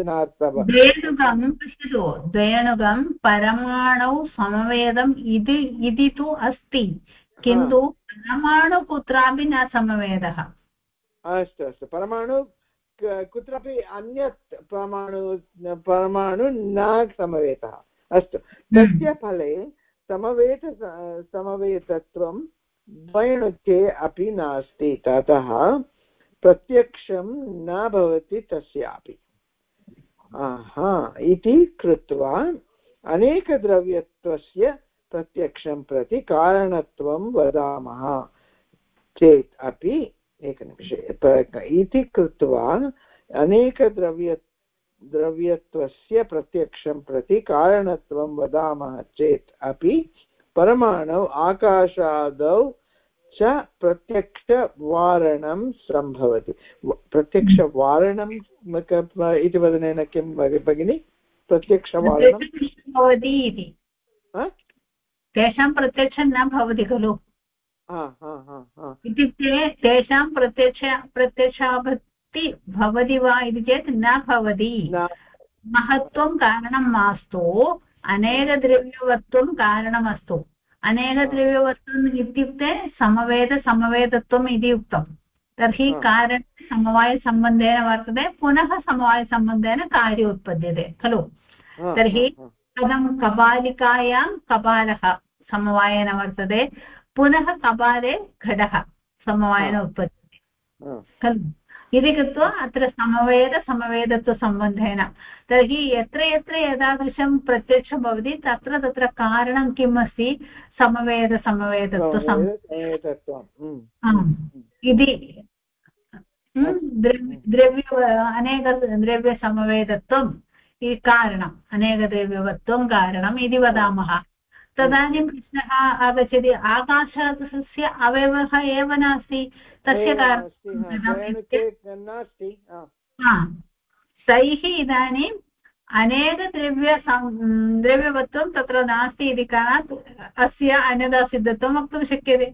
द्वयणुकं परमाणौ समवेदम् इति तु अस्ति किन्तु परमाणु कुत्रापि न समवेदः अस्तु परमाणु कुत्रापि अन्यत् परमाणु न समवेतः अस्तु तस्य फले समवेतत्वं द्वयणुके अपि नास्ति ततः प्रत्यक्षं न भवति तस्यापि इति कृत्वा अनेकद्रव्यत्वस्य प्रत्यक्षं प्रति कारणत्वं वदामः चेत् अपि एकनिमिषे इति कृत्वा अनेकद्रव्यत्वस्य प्रत्यक्षं प्रति कारणत्वं वदामः चेत् अपि परमाणौ आकाशादौ च प्रत्यक्षवारणं सम्भवति प्रत्यक्षवारणम् इति वदनेन किं भगिनि प्रत्यक्षवारणं भवति इति तेषां प्रत्यक्षं न भवति खलु इत्युक्ते तेषां प्रत्यक्षापत्ति भवति वा इति चेत् न भवति महत्त्वं कारणं मास्तु अनेकद्रव्यवत्वं कारणमस्तु अनेकद्रव्यवत्वम् इत्युक्ते समवेतत्वम् इति उक्तं तर्हि कारणं समवायसम्बन्धेन वर्तते पुनः समवायसम्बन्धेन कार्य उत्पद्यते खलु तर्हि कथं कपालिकायां कपालः समवायेन वर्तते पुनः कपाले घटः समवायेन उत्पद्यते खलु इति कृत्वा अत्र समवेतत्वसम्बन्धेन तर्हि यत्र यत्र एतादृशं प्रत्यक्षं भवति तत्र तत्र कारणं किम् अस्ति समवेतत्वम् इति द्रव्य अनेकद्रव्यसमवेदत्वम् इति कारणम् अनेकद्रव्यवत्वं कारणम् इति वदामः। तदानीं प्रश्नः आगच्छति आकाशस्य अवयवः एव नास्ति तस्य कारणं तैः इदानीम् द्रव्यवत्वं तत्र नास्ति इति कारणात् अस्य अन्यथा सिद्धत्वं वक्तुं शक्यते।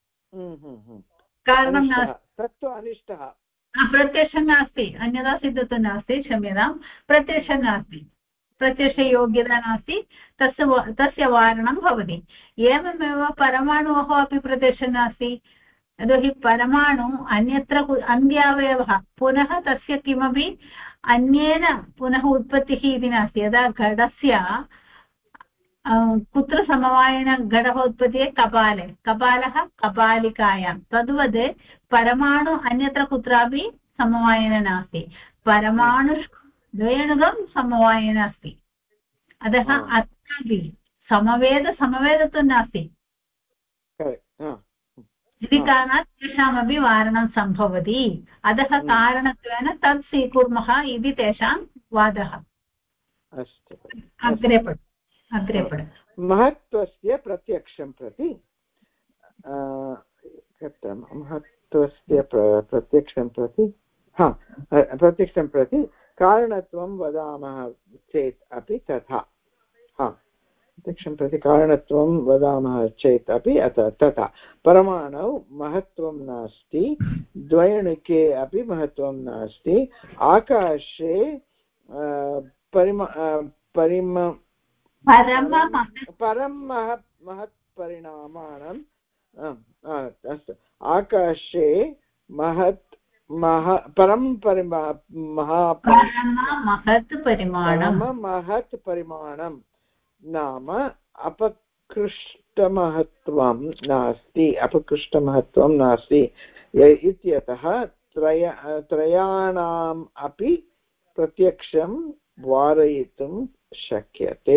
कारणं नास्ति तत्तु अनिष्टः प्रत्यक्षं नास्ति अन्यथा सिद्धत्वं नास्ति क्षम्यतां प्रत्यक्षं नास्ति प्रत्यक्षयोग्यता नास्ति तस्य वारणं भवति। एवमेव परमाणोः अपि प्रत्यक्षं नास्ति यतोहि परमाणु अन्यत्र अन्यावयवः पुनः तस्य किमपि अन्येन पुनः उत्पत्तिः इति नास्ति। यदा घटस्य कुत्र समवायेन घटः उत्पद्यते कपाले कपालः कपालिकायां तद्वत् परमाणु अन्यत्र कुत्रापि समवायेन नास्ति परमाणुषु द्वयणुकं समवायेन अस्ति अतः अत्रापि समवेदत्वं नास्ति इति कारणात् तेषामपि वारणं सम्भवति अतः कारणत्वेन तत् स्वीकुर्मः इति तेषां वादः। अग्रे पठ महत्त्वस्य प्रत्यक्षं प्रति महत्त्वस्य प्रत्यक्षं प्रति कारणत्वं वदामः चेत् अपि तथा प्रत्यक्षं प्रति कारणत्वं वदामः चेत् अपि तथा परमाणौ महत्त्वं नास्ति द्वयणुके अपि महत्त्वं नास्ति आकाशे परं महत् परिणामानं अस्तु आकाशे महत् परिमाणं नाम अपकृष्टमहत्त्वं नास्ति इत्यतः त्रयाणाम् अपि प्रत्यक्षं वारयितुं शक्यते।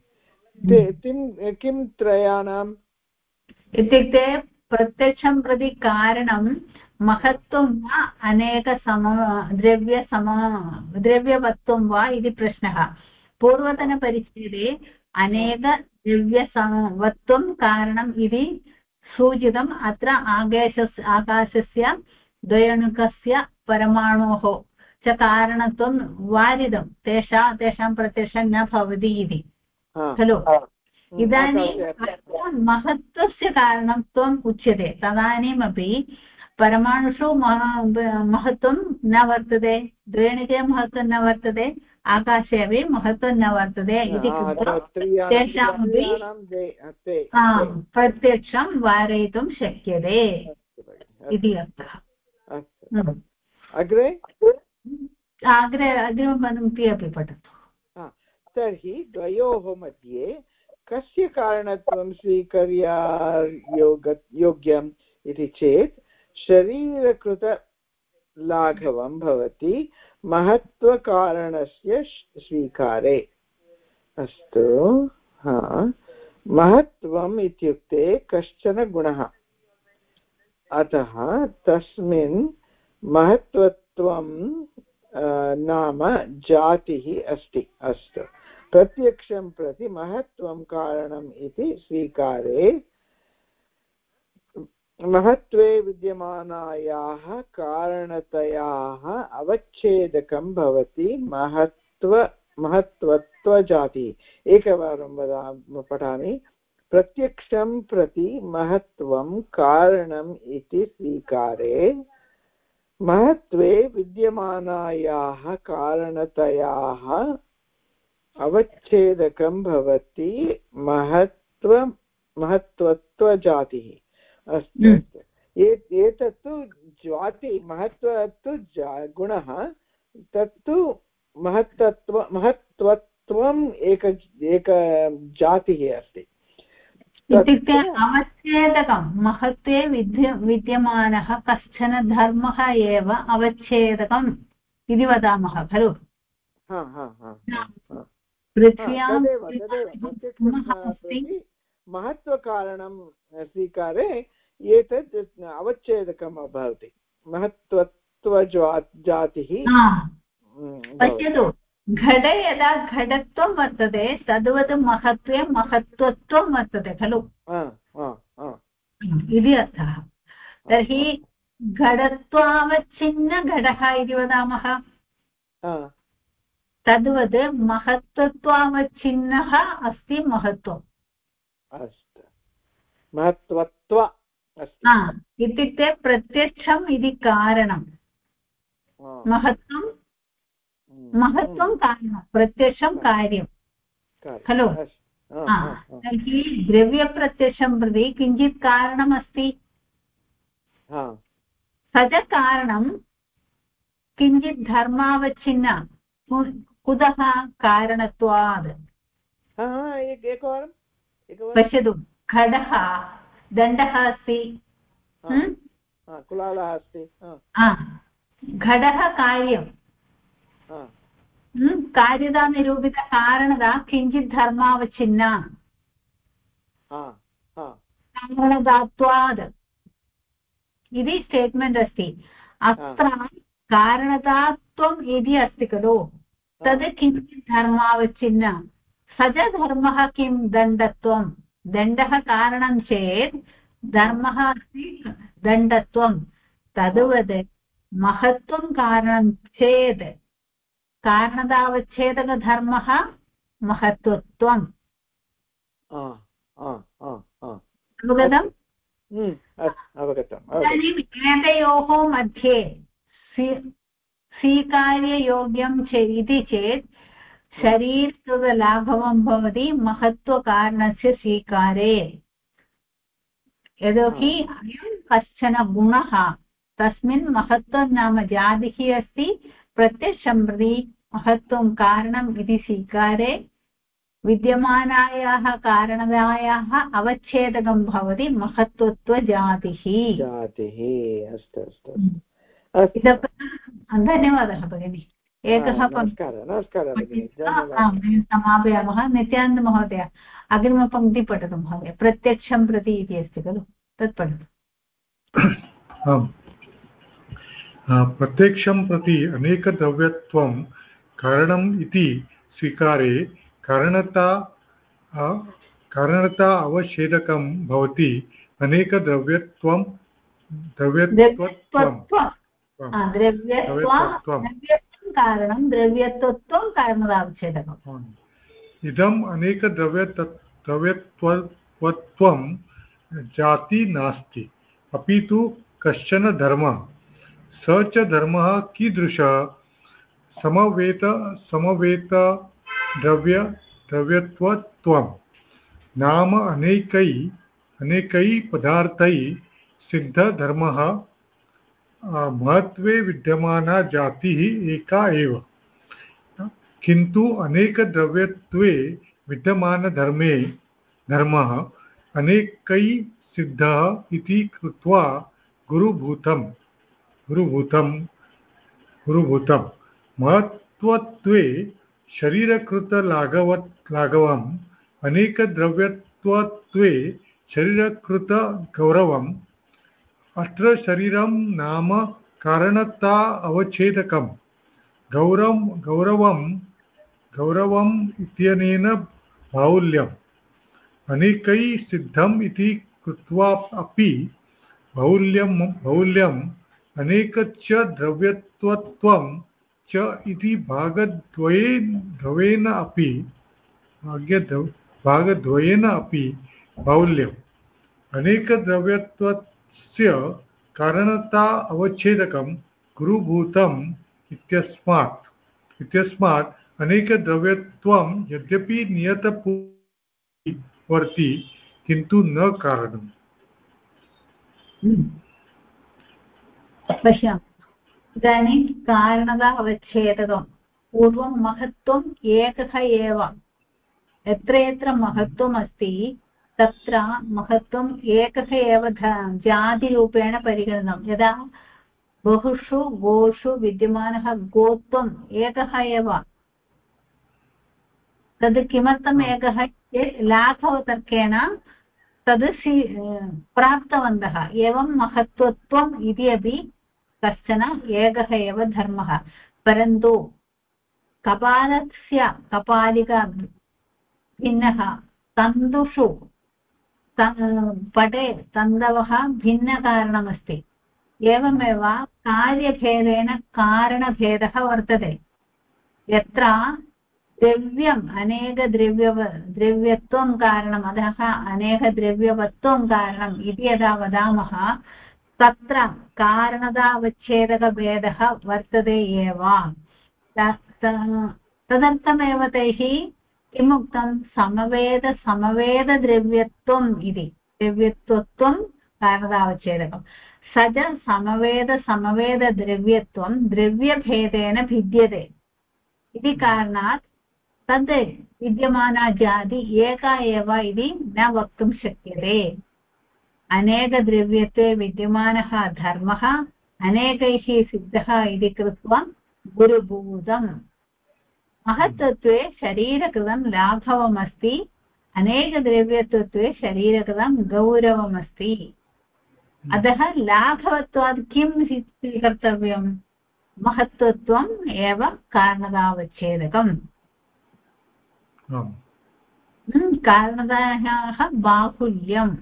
किं त्रयाणाम् इत्युक्ते प्रत्यक्षं प्रति कारणं महत्त्वं वा द्रव्यवत्वं वा इति प्रश्नः। पूर्वतनपरिच्छेदे अनेकद्रव्यवत्वं कारणम् इति सूचितम्। अत्र आकाशस्य द्वयणुकस्य परमाणोः च कारणत्वं वारितं तेषां प्रत्यक्षं न भवति इति खलु। इदानीं महत्त्वस्य कारणत्वम् उच्यते तदानीमपि परमाणुषु महत्त्वं न वर्तते द्वयणुके महत्त्वं न वर्तते आकाशे अपि महत्त्वं न वर्तते इति कृत्वा तेषामपि प्रत्यक्षं वारयितुं शक्यते इति अर्थः। अग्रिमपङ्क्ति अपि पठतु। तर्हि द्वयोः मध्ये कस्य कारणत्वं स्वीकर्योग्यम् इति चेत् शरीरकृतलाघवं भवति महत्त्वकारणस्य स्वीकारे। अस्तु महत्त्वम् इत्युक्ते कश्चन गुणः अतः तस्मिन् महत्त्वत्वं नाम जातिः अस्ति। अस्तु प्रत्यक्षं प्रति महत्त्वं कारणम् इति स्वीकारे महत्त्वे विद्यमानायाः कारणतयाः अवच्छेदकं भवति महत्त्वत्वजातिः। एकवारं पठामि प्रत्यक्षं प्रति महत्त्वं कारणम् इति स्वीकारे महत्त्वे विद्यमानायाः कारणतयाः अवच्छेदकं भवति महत्त्वत्वजातिः। अस्तु एतत्तु जाति महत्त्वत्तु गुणः तत्तु महत्त्वत्वम् एक जातिः अस्ति। इत्युक्ते अवच्छेदकं महत्त्वे विद्यमानः कश्चन धर्मः एव अवच्छेदकम् इति वदामः खलु। महत्त्वकारणं स्वीकारे एतत् अवच्छेदकं भवति महत्त्वजातिः पश्यतु घटे यदा घटत्वं वर्तते तद्वत् महत्त्वे महत्त्वत्वं वर्तते खलु इति अर्थः तर्हि घटत्वावच्छिन्नघटः इति वदामः तद्वत् महत्त्वत्वावच्छिन्नः अस्ति महत्त्वम् अस्तु महत्त्वत्व इत्युक्ते प्रत्यक्षम् इति कारणं महत्त्वं कारणं प्रत्यक्षं कार्यं खलु तर्हि द्रव्यप्रत्यक्षं प्रति किञ्चित् कारणमस्ति स च कारणं किञ्चित् धर्मावच्छिन्न कुतः कारणत्वात् पश्यतु घटः दण्डः अस्ति कुलालः अस्ति घटः कार्यं कार्यता निरूपितकारणता किञ्चित् धर्मावच्छिन्ना कारणदात्वात् इति स्टेट्मेण्ट् अस्ति अत्र कारणतात्वम् इति अस्ति खलु तद् किञ्चित् धर्मावच्छिन्न स च धर्मः किं दण्डत्वं दण्डः कारणं चेत् धर्मः अस्ति दण्डत्वं तद्वत् महत्त्वं कारणं चेत् कारणतावच्छेदकधर्मः महत्त्वत्वम् अवगतम् इदानीम् एतयोः मध्ये स्वीकार्ययोग्यं इति चेत् शरीरलाघवं भवति महत्त्वकारणस्य स्वीकारे यतोहि अयं कश्चन गुणः तस्मिन् महत्त्वं नाम जातिः अस्ति प्रत्यक्षं प्रति महत्त्वं कारणम् इति स्वीकारे विद्यमानायाः कारणतायाः अवच्छेदकं भवति महत्त्वत्वजातिः अस्तु अस्तु धन्यवादः भगिनि एकः समापयामः नित्यानन्दमहोदय अग्रिमपङ्क्ति पठतु महोदय प्रत्यक्षं प्रति इति अस्ति खलु तत् पठतु प्रत्यक्षं प्रति अनेकद्रव्यत्वं कारणम् इति स्वीकारे कारणता अवच्छेदकं भवति अनेकद्रव्यत्वं कारणं द्रव्यत्वं कारणतावच्छेदकम् इदम् अनेकद्रव्यत्वं जाति नास्ति अपि तु कश्चन धर्मः स च धर्मः कीदृशः समवेतद्रव्यत्वं नाम अनेकै पदार्थैः सिद्धधर्मः महत्त्वे विद्यमाना जातिः एका एव किन्तु अनेकद्रव्यत्वे विद्यमानधर्मः अनेकै सिद्धः इति कृत्वा गुरुभूतं महत्त्वत्वे शरीरकृतलाघवम् अनेकद्रव्यत्वे शरीरकृतगौरवम् अत्र शरीरं नाम कारणता अवच्छेदकम् गौरवम् इत्यनेन बाहुल्यम् अनेकै सिद्धम् इति कृत्वा अपि बाहुल्यम् अनेकच्च द्रव्यत्वं च इति भागद्वयेन अपि बाहुल्यम् अनेकद्रव्यत्वस्य कारणता अवच्छेदकं गुरुभूतम् इत्यस्मात् अनेकद्रव्यत्वं यद्यपि नियतवर्ति किन्तु न कारणम् पश्यामः इदानीं कारणता अवच्छेदकं पूर्वं महत्त्वम् एकः एव यत्र यत्र महत्त्वम् अस्ति तत्र महत्त्वम् एकः एव जातिरूपेण परिगणनं यदा बहुषु गोषु विद्यमानः गोत्वम् एकः एव तद् किमर्थम् एकः चेत् लाघवतर्केण तद् प्राप्तवन्तः एवं महत्त्वत्वम् इति अपि कश्चन एकः एव धर्मः परन्तु कपालिका भिन्नः तन्तुषु पटे तन्तवः भिन्नकारणमस्ति एवमेव कार्यभेदेन कारणभेदः वर्तते यत्र द्रव्यम् द्रव्यत्वं कारणम् अतः अनेकद्रव्यवत्वं कारणम् इति यदा वदामः तत्र कारणतावच्छेदकभेदः वर्तते एव तदर्थमेव तैः किम् उक्तं समवेदद्रव्यत्वम् इति द्रव्यत्वत्वं कारणतावच्छेदकं स च समवेदद्रव्यत्वं द्रव्यभेदेन भिद्यते इति कारणात् तद् विद्यमाना जाति एका एव इति न वक्तुं शक्यते अनेकद्रव्यत्वे विद्यमानः धर्मः अनेकैः सिद्धः इति कृत्वा गुरुभूतम् महत्त्वे शरीरकृतं लाघवमस्ति अनेकद्रव्यत्वे शरीरकृतं गौरवमस्ति अतः लाघवत्वात् किं स्वीकर्तव्यं महत्त्वम् एव कारणतावच्छेदकम् कारणतायाः बाहुल्यम्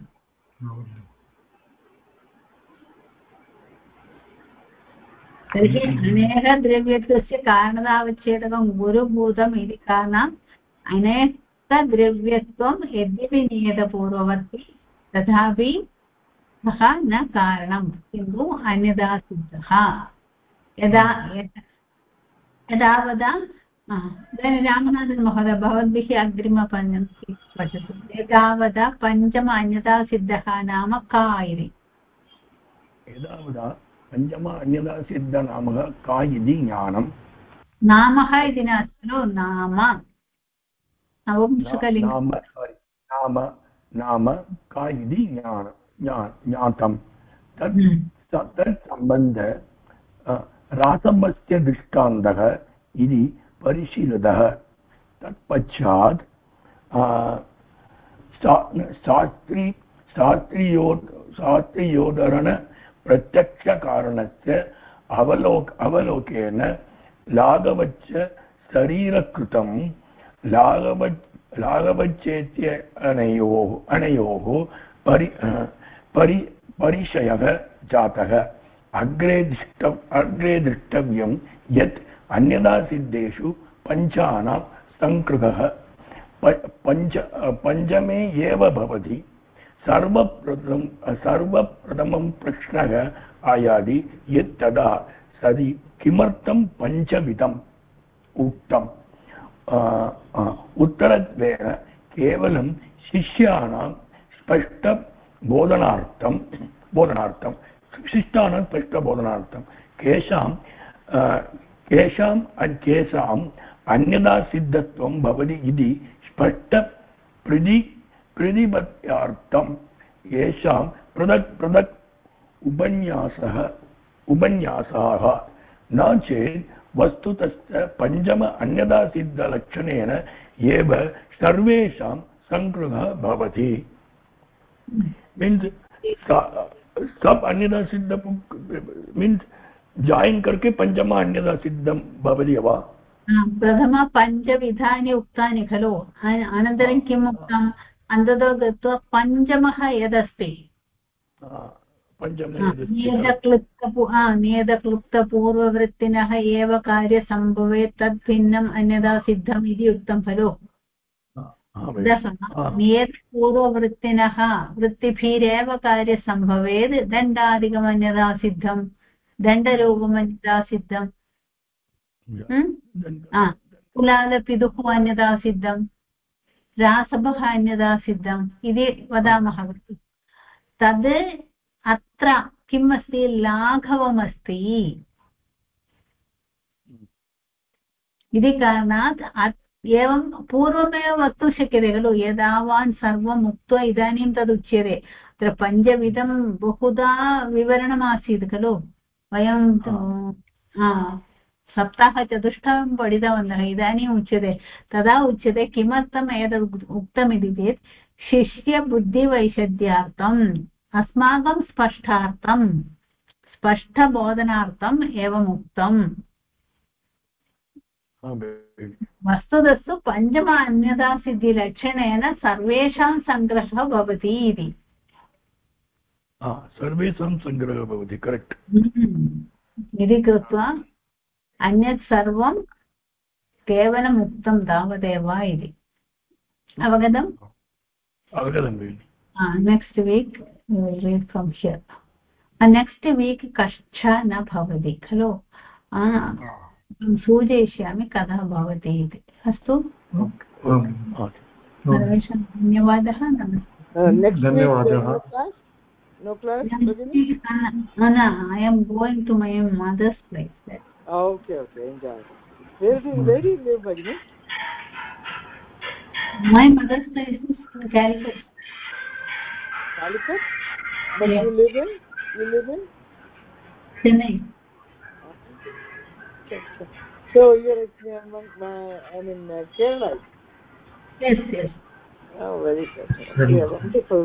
तर्हि अनेकद्रव्यत्वस्य कारणतावच्छेदकं गुरुभूतम् इति कारणात् अनेकद्रव्यत्वं यद्यपि नियतपूर्ववर्ति तथापि सः न कारणं किन्तु अन्यथा सिद्धः यदा वदा रामनाथन् महोदय भवद्भिः अग्रिमपञ्चम पठतु एतावता पञ्चम अन्यथा सिद्धः नाम का इति एतावता पञ्चम अन्यथा सिद्धनामः का इति ज्ञानं नामः इति नास्ति खलु नाम नाम का इति ज्ञातं तत् सम्बन्ध रासमस्य दृष्टान्तः इति परिशीलितः तत्पश्चात् शास्त्रीयोद्धरण प्रत्यक्षकारणस्य अवलोकेन लाघवच्च शरीरकृतं लाघवच्चेत्य अनयोः परिचयः जातः अग्रे दृष्टव्यं यत् अन्यथा सिद्धेषु पञ्चानां संकृतः पञ्चमे एव भवति सर्वप्रथमं प्रश्नः आयाति यत् तदा सति किमर्थं पञ्चविधम् उक्तम् उत्तरत्वेन केवलं शिष्याणां स्पष्टबोधनार्थं केषाम् अन्यथा सिद्धत्वं भवति इति प्रतिपत्यार्थं येषां पृथक् उपन्यासाः न चेत् वस्तुतश्च पञ्चम अन्यथा सिद्धलक्षणेन एव सर्वेषां संकृतः भवति मीन्स सब अन्यथा सिद्ध मीन्स जॉइन करके पंचम अन्यथा सिद्धं भवति वा प्रथम पञ्चविधानि उक्तानि खलु अनन्तरं किम् उक्तम् अन्ततो गत्वा पञ्चमः यदस्ति नियतक्लुप्तपूर्ववृत्तिनः एव कार्यसम्भवे तद्भिन्नम् अन्यथा सिद्धम् इति उक्तं खलु नियतपूर्ववृत्तिनः वृत्तिभिरेव कार्यसम्भवेत् दण्डादिकमन्यथा सिद्धं दण्डरूपमन्यथा सिद्धं कुलालपितुः अन्यथा सिद्धं रासभः अन्यथा सिद्धम् इति वदामः तद् अत्र किम् अस्ति लाघवमस्ति इति कारणात् एवं पूर्वमेव वक्तुं शक्यते खलु यदावान् सर्वम् उक्त्वा इदानीं तदुच्यते अत्र पञ्चविधं बहुधा विवरणमासीत् खलु वयं सप्ताहचतुष्टयं पठितवन्तः इदानीम् उच्यते तदा उच्यते किमर्थम् एतत् उक्तमिति चेत् शिष्यबुद्धिवैशद्यार्थम् अस्माकं स्पष्टबोधनार्थम् एवम् उक्तम् वस्तुतस्तु पञ्चम अन्यथासिद्धिलक्षणेन सर्वेषां सङ्ग्रहः भवति इति सर्वेषां सङ्ग्रहः भवति करेक्ट् इति कृत्वा अन्यत् सर्वं केवलम् उक्तं तावदेव इति अवगतम् next week read from here next week कश्चन भवति खलु सूचयिष्यामि कदा भवति इति अस्तु सर्वेषां धन्यवादः धन्यवादः No class? I am going to my mother's place. Okay, enjoy. Where do you live, Bhagini? My mother's place is Calicut. Calicut? But yeah. You live in? Chennai. Okay. So you're Kerala? Yes. Oh, very good. Yeah, wonderful.